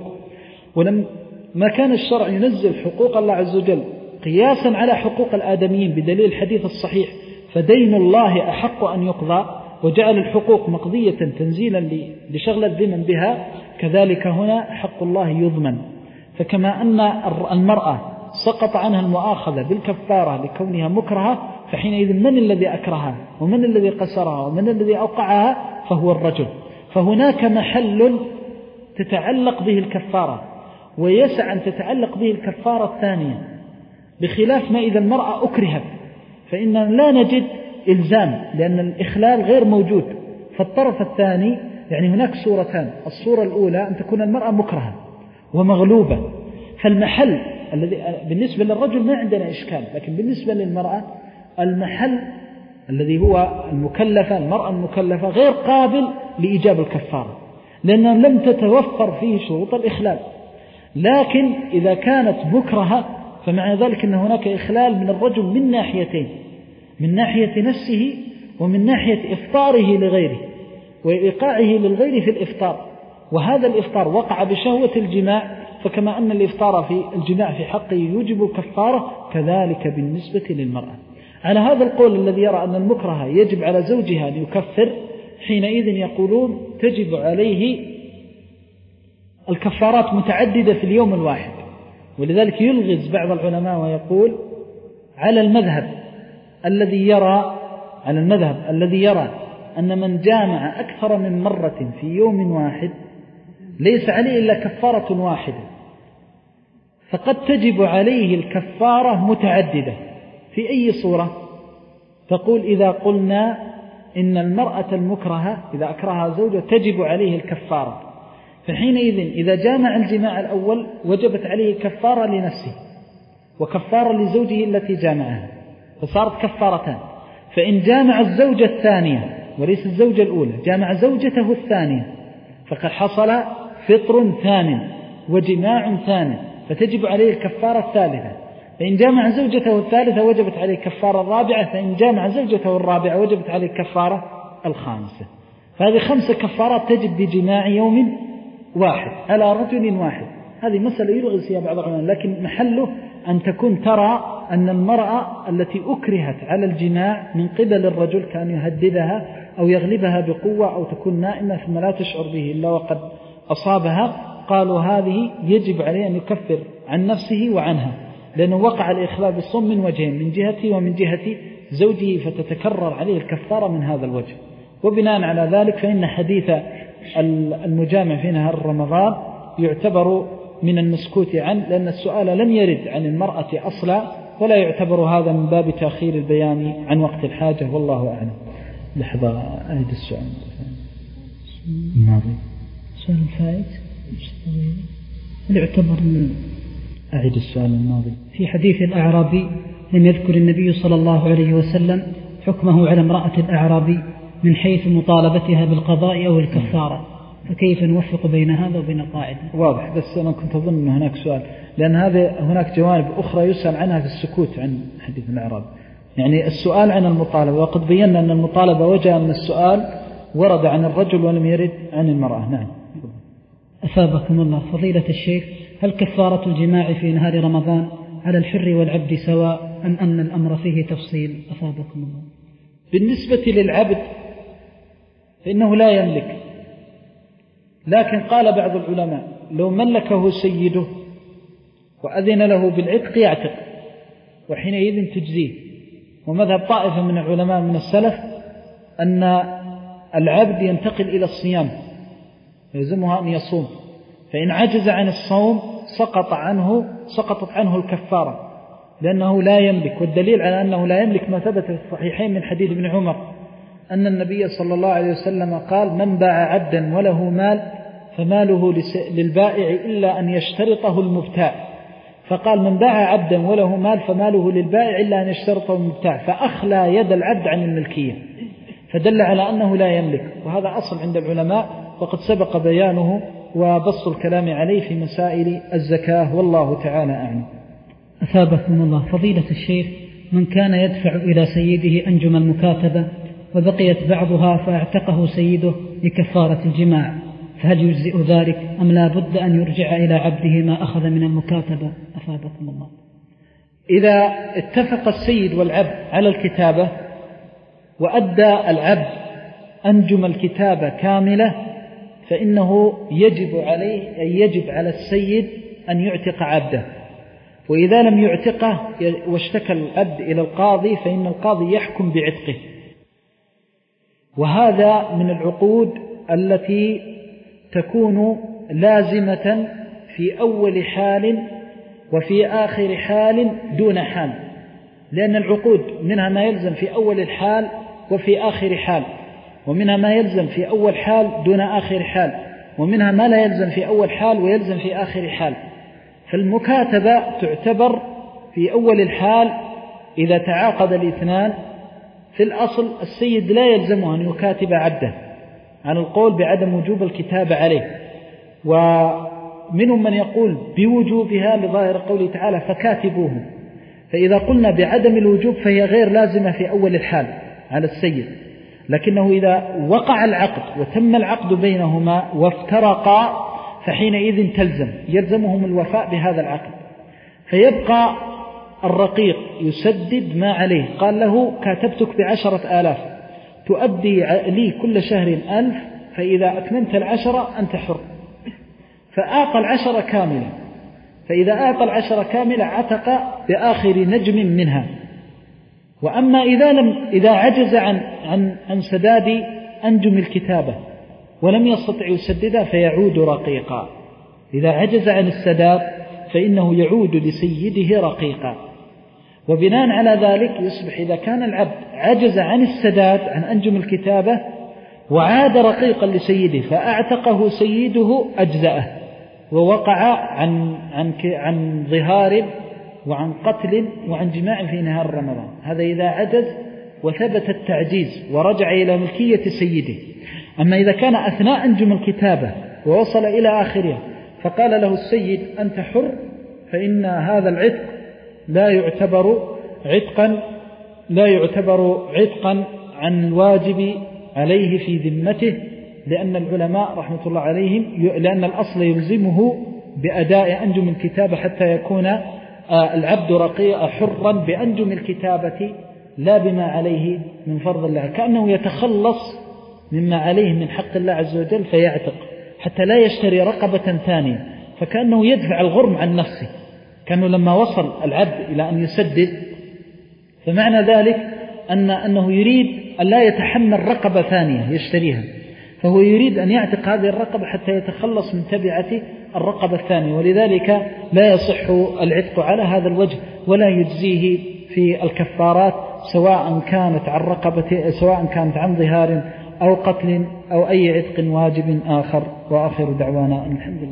ولما كان الشرع ينزل حقوق الله عز وجل قياسا على حقوق الآدميين بدليل الحديث الصحيح، فدين الله أحق أن يقضى، وجعل الحقوق مقضية تنزيلا لشغل الذمم بها، كذلك هنا حق الله يضمن. فكما أن المرأة سقط عنها المؤاخذة بالكفارة لكونها مكرهة، فحينئذ من الذي أكرهها ومن الذي قسرها ومن الذي أوقعها؟ فهو الرجل. فهناك محل تتعلق به الكفارة، ويسع أن تتعلق به الكفارة الثانية، بخلاف ما إذا المرأة أكرهت فإننا لا نجد إلزام، لأن الإخلال غير موجود. فالطرف الثاني يعني هناك صورتان، الصورة الأولى أن تكون المرأة مكرهة ومغلوبة، فالمحل الذي بالنسبة للرجل ما عندنا إشكال، لكن بالنسبة للمرأة المحل الذي هو المكلفة، المرأة المكلفة غير قابل لإيجاب الكفارة، لأنها لم تتوفر فيه شروط الإخلال. لكن إذا كانت مكرهة فمع ذلك أن هناك إخلال من الرجل من ناحيتين، من ناحية نفسه ومن ناحية إفطاره لغيره وإيقاعه للغير في الإفطار، وهذا الإفطار وقع بشهوة الجماع، فكما أن الإفطار في الجماع في حقه يوجب الكفارة، كذلك بالنسبة للمرأة. على هذا القول الذي يرى أن المكره يجب على زوجها أن يكفر، حينئذ يقولون تجب عليه الكفارات متعددة في اليوم الواحد. ولذلك يلغز بعض العلماء ويقول على المذهب الذي يرى على المذهب الذي يرى أن من جامع أكثر من مرة في يوم واحد ليس عليه إلا كفارة واحدة، فقد تجب عليه الكفارة متعددة. في أي صورة؟ تقول إذا قلنا إن المرأة المكرهة إذا أكرهها زوجها تجب عليه الكفارة، فحينئذ إذا جامع الجماع الأول وجبت عليه كفارة لنفسه وكفارة لزوجه التي جامعها، فصارت كفارتان. فإن جامع الزوجة الثانية وليس الزوجة الأولى، جامع زوجته الثانية، فقد حصل فطر ثان وجماع ثان، فتجب عليه الكفارة الثالثة. فإن جامع زوجته الثالثة وجبت عليه الكفارة الرابعة، فإن جامع زوجته الرابعة وجبت عليه الكفارة الخامسة. فهذه خمسة كفارات تجب بجماع يوم واحد على رجل واحد. هذه مسألة يلغز فيها بعض العلماء، لكن محله أن تكون ترى أن المرأة التي أكرهت على الجماع من قبل الرجل كان يهددها أو يغلبها بقوة أو تكون نائمة ثم لا تشعر به إلا وقد أصابها، قالوا هذه يجب عليه أن يكفر عن نفسه وعنها، لأنه وقع الإخلال بالصوم من وجهين، من جهته ومن جهة زوجه، فتتكرر عليه الكفارة من هذا الوجه. وبناء على ذلك فإن حديث المجامع في نهار رمضان يعتبر من المسكوت عنه، لأن السؤال لم يرد عن المرأة أصلا، ولا يعتبر هذا من باب تأخير البيان عن وقت الحاجة، والله أعلم. لحظة أعيد السؤال الماضي. السؤال الفائت اللي يعتبر من أعيد السؤال الماضي. في حديث الأعرابي لم يذكر النبي صلى الله عليه وسلم حكمه على امرأة الأعرابي من حيث مطالبتها بالقضاء أو الكفارة، فكيف نوفق بين هذا وبين القاعدة؟ واضح، بس أنا كنت أظن أن هناك سؤال، لأن هذا هناك جوانب أخرى يسأل عنها في السكوت عن حديث الأعرابي. يعني السؤال عن المطالبة، وقد بينا أن المطالبة وجه أن السؤال ورد عن الرجل ولم يرد عن المرأة. نعم. أثابكم الله فضيلة الشيخ، هل كفارة الجماع في نهار رمضان على الحر والعبد سواء أم أن الأمر فيه تفصيل؟ أثابكم الله. بالنسبة للعبد فإنه لا يملك، لكن قال بعض العلماء لو ملكه سيده وأذن له بالعتق يعتق، وحينئذ تجزيه. ومذهب طائفة من العلماء من السلف أن العبد ينتقل إلى الصيام، يلزمها أن يصوم، فإن عجز عن الصوم سقط عنه سقطت عنه الكفارة لأنه لا يملك. والدليل على أنه لا يملك ما ثبت في الصحيحين من حديث ابن عمر أن النبي صلى الله عليه وسلم قال: من باع عبدا وله مال فماله للبائع إلا أن يشترطه المبتاع. فقال: من باع عبدا وله مال فماله للبائع إلا أن يشترطه المبتاع، فأخلى يد العبد عن الملكية، فدل على أنه لا يملك. وهذا أصل عند العلماء وقد سبق بيانه وبسط الكلام عليه في مسائل الزكاة، والله تعالى أعلم. أثابكم الله. فضيلة الشيخ، من كان يدفع إلى سيده أنجم المكاتبة وبقيت بعضها فاعتقه سيده لكفارة الجماع، فهل يجزئ ذلك أم لا بد أن يرجع إلى عبده ما أخذ من المكاتبة؟ أثابكم الله. إذا اتفق السيد والعبد على الكتابة وأدى العبد أنجم الكتابة كاملة فإنه يجب عليه أن يجب على السيد أن يعتق عبده، وإذا لم يعتقه واشتكى العبد إلى القاضي فإن القاضي يحكم بعتقه. وهذا من العقود التي تكون لازمة في أول حال وفي آخر حال دون حال، لأن العقود منها ما يلزم في أول الحال وفي آخر حال، ومنها ما يلزم في أول حال دون آخر حال، ومنها ما لا يلزم في أول حال ويلزم في آخر حال. فالمكاتبة تعتبر في أول الحال إذا تعاقد الاثنان. في الأصل السيد لا يلزمه أن يكاتب عبده عن القول بعدم وجوب الكتابة عليه، ومنهم من يقول بوجوبها لظاهر قوله تعالى فكاتبوه. فإذا قلنا بعدم الوجوب فهي غير لازمة في أول الحال على السيد، لكنه إذا وقع العقد وتم العقد بينهما وافترقا فحينئذ تلزم يلزمهم الوفاء بهذا العقد. فيبقى الرقيق يسدد ما عليه، قال له كاتبتك بعشرة آلاف تؤدي لي كل شهر ألف، فإذا أتممت العشرة أنت حر، فأعطى العشرة كاملة. فإذا أعطى العشرة كاملة عتق بآخر نجم منها. وأما إذا لم إذا عجز عن عن عن سداد أنجم الكتابة ولم يستطع يسددها فيعود رقيقا. إذا عجز عن السداد فإنه يعود لسيده رقيقا. وبناء على ذلك يصبح إذا كان العبد عجز عن السداد عن أنجم الكتابة وعاد رقيقا لسيده فأعتقه سيده أجزأه، ووقع عن عن عن ظهار وعن قتل وعن جماع في نهار رمضان. هذا إذا عجز وثبت التعجيز ورجع إلى ملكية سيده. أما إذا كان أثناء أنجم الكتابة ووصل إلى آخرها فقال له السيد أنت حر، فإن هذا العتق لا يعتبر عتقا لا يعتبر عتقا عن الواجب عليه في ذمته، لأن العلماء رحمة الله عليهم لأن الأصل يلزمه بأداء أنجم الكتابة حتى يكون العبد رقيق حرا بأنجم الكتابة لا بما عليه من فرض الله، كأنه يتخلص مما عليه من حق الله عز وجل فيعتق حتى لا يشتري رقبة ثانية، فكأنه يدفع الغرم عن نفسه. كأنه لما وصل العبد إلى أن يسدد فمعنى ذلك أن أنه يريد أن لا يتحمل رقبة ثانية يشتريها، فهو يريد أن يعتق هذه الرقبة حتى يتخلص من تبعة الرقبة الثانية، ولذلك لا يصح العتق على هذا الوجه ولا يجزيه في الكفارات سواء كانت عن رقبة سواء كانت عن ظهار أو قتل أو أي عتق واجب آخر. وآخر دعوانا الحمد لله.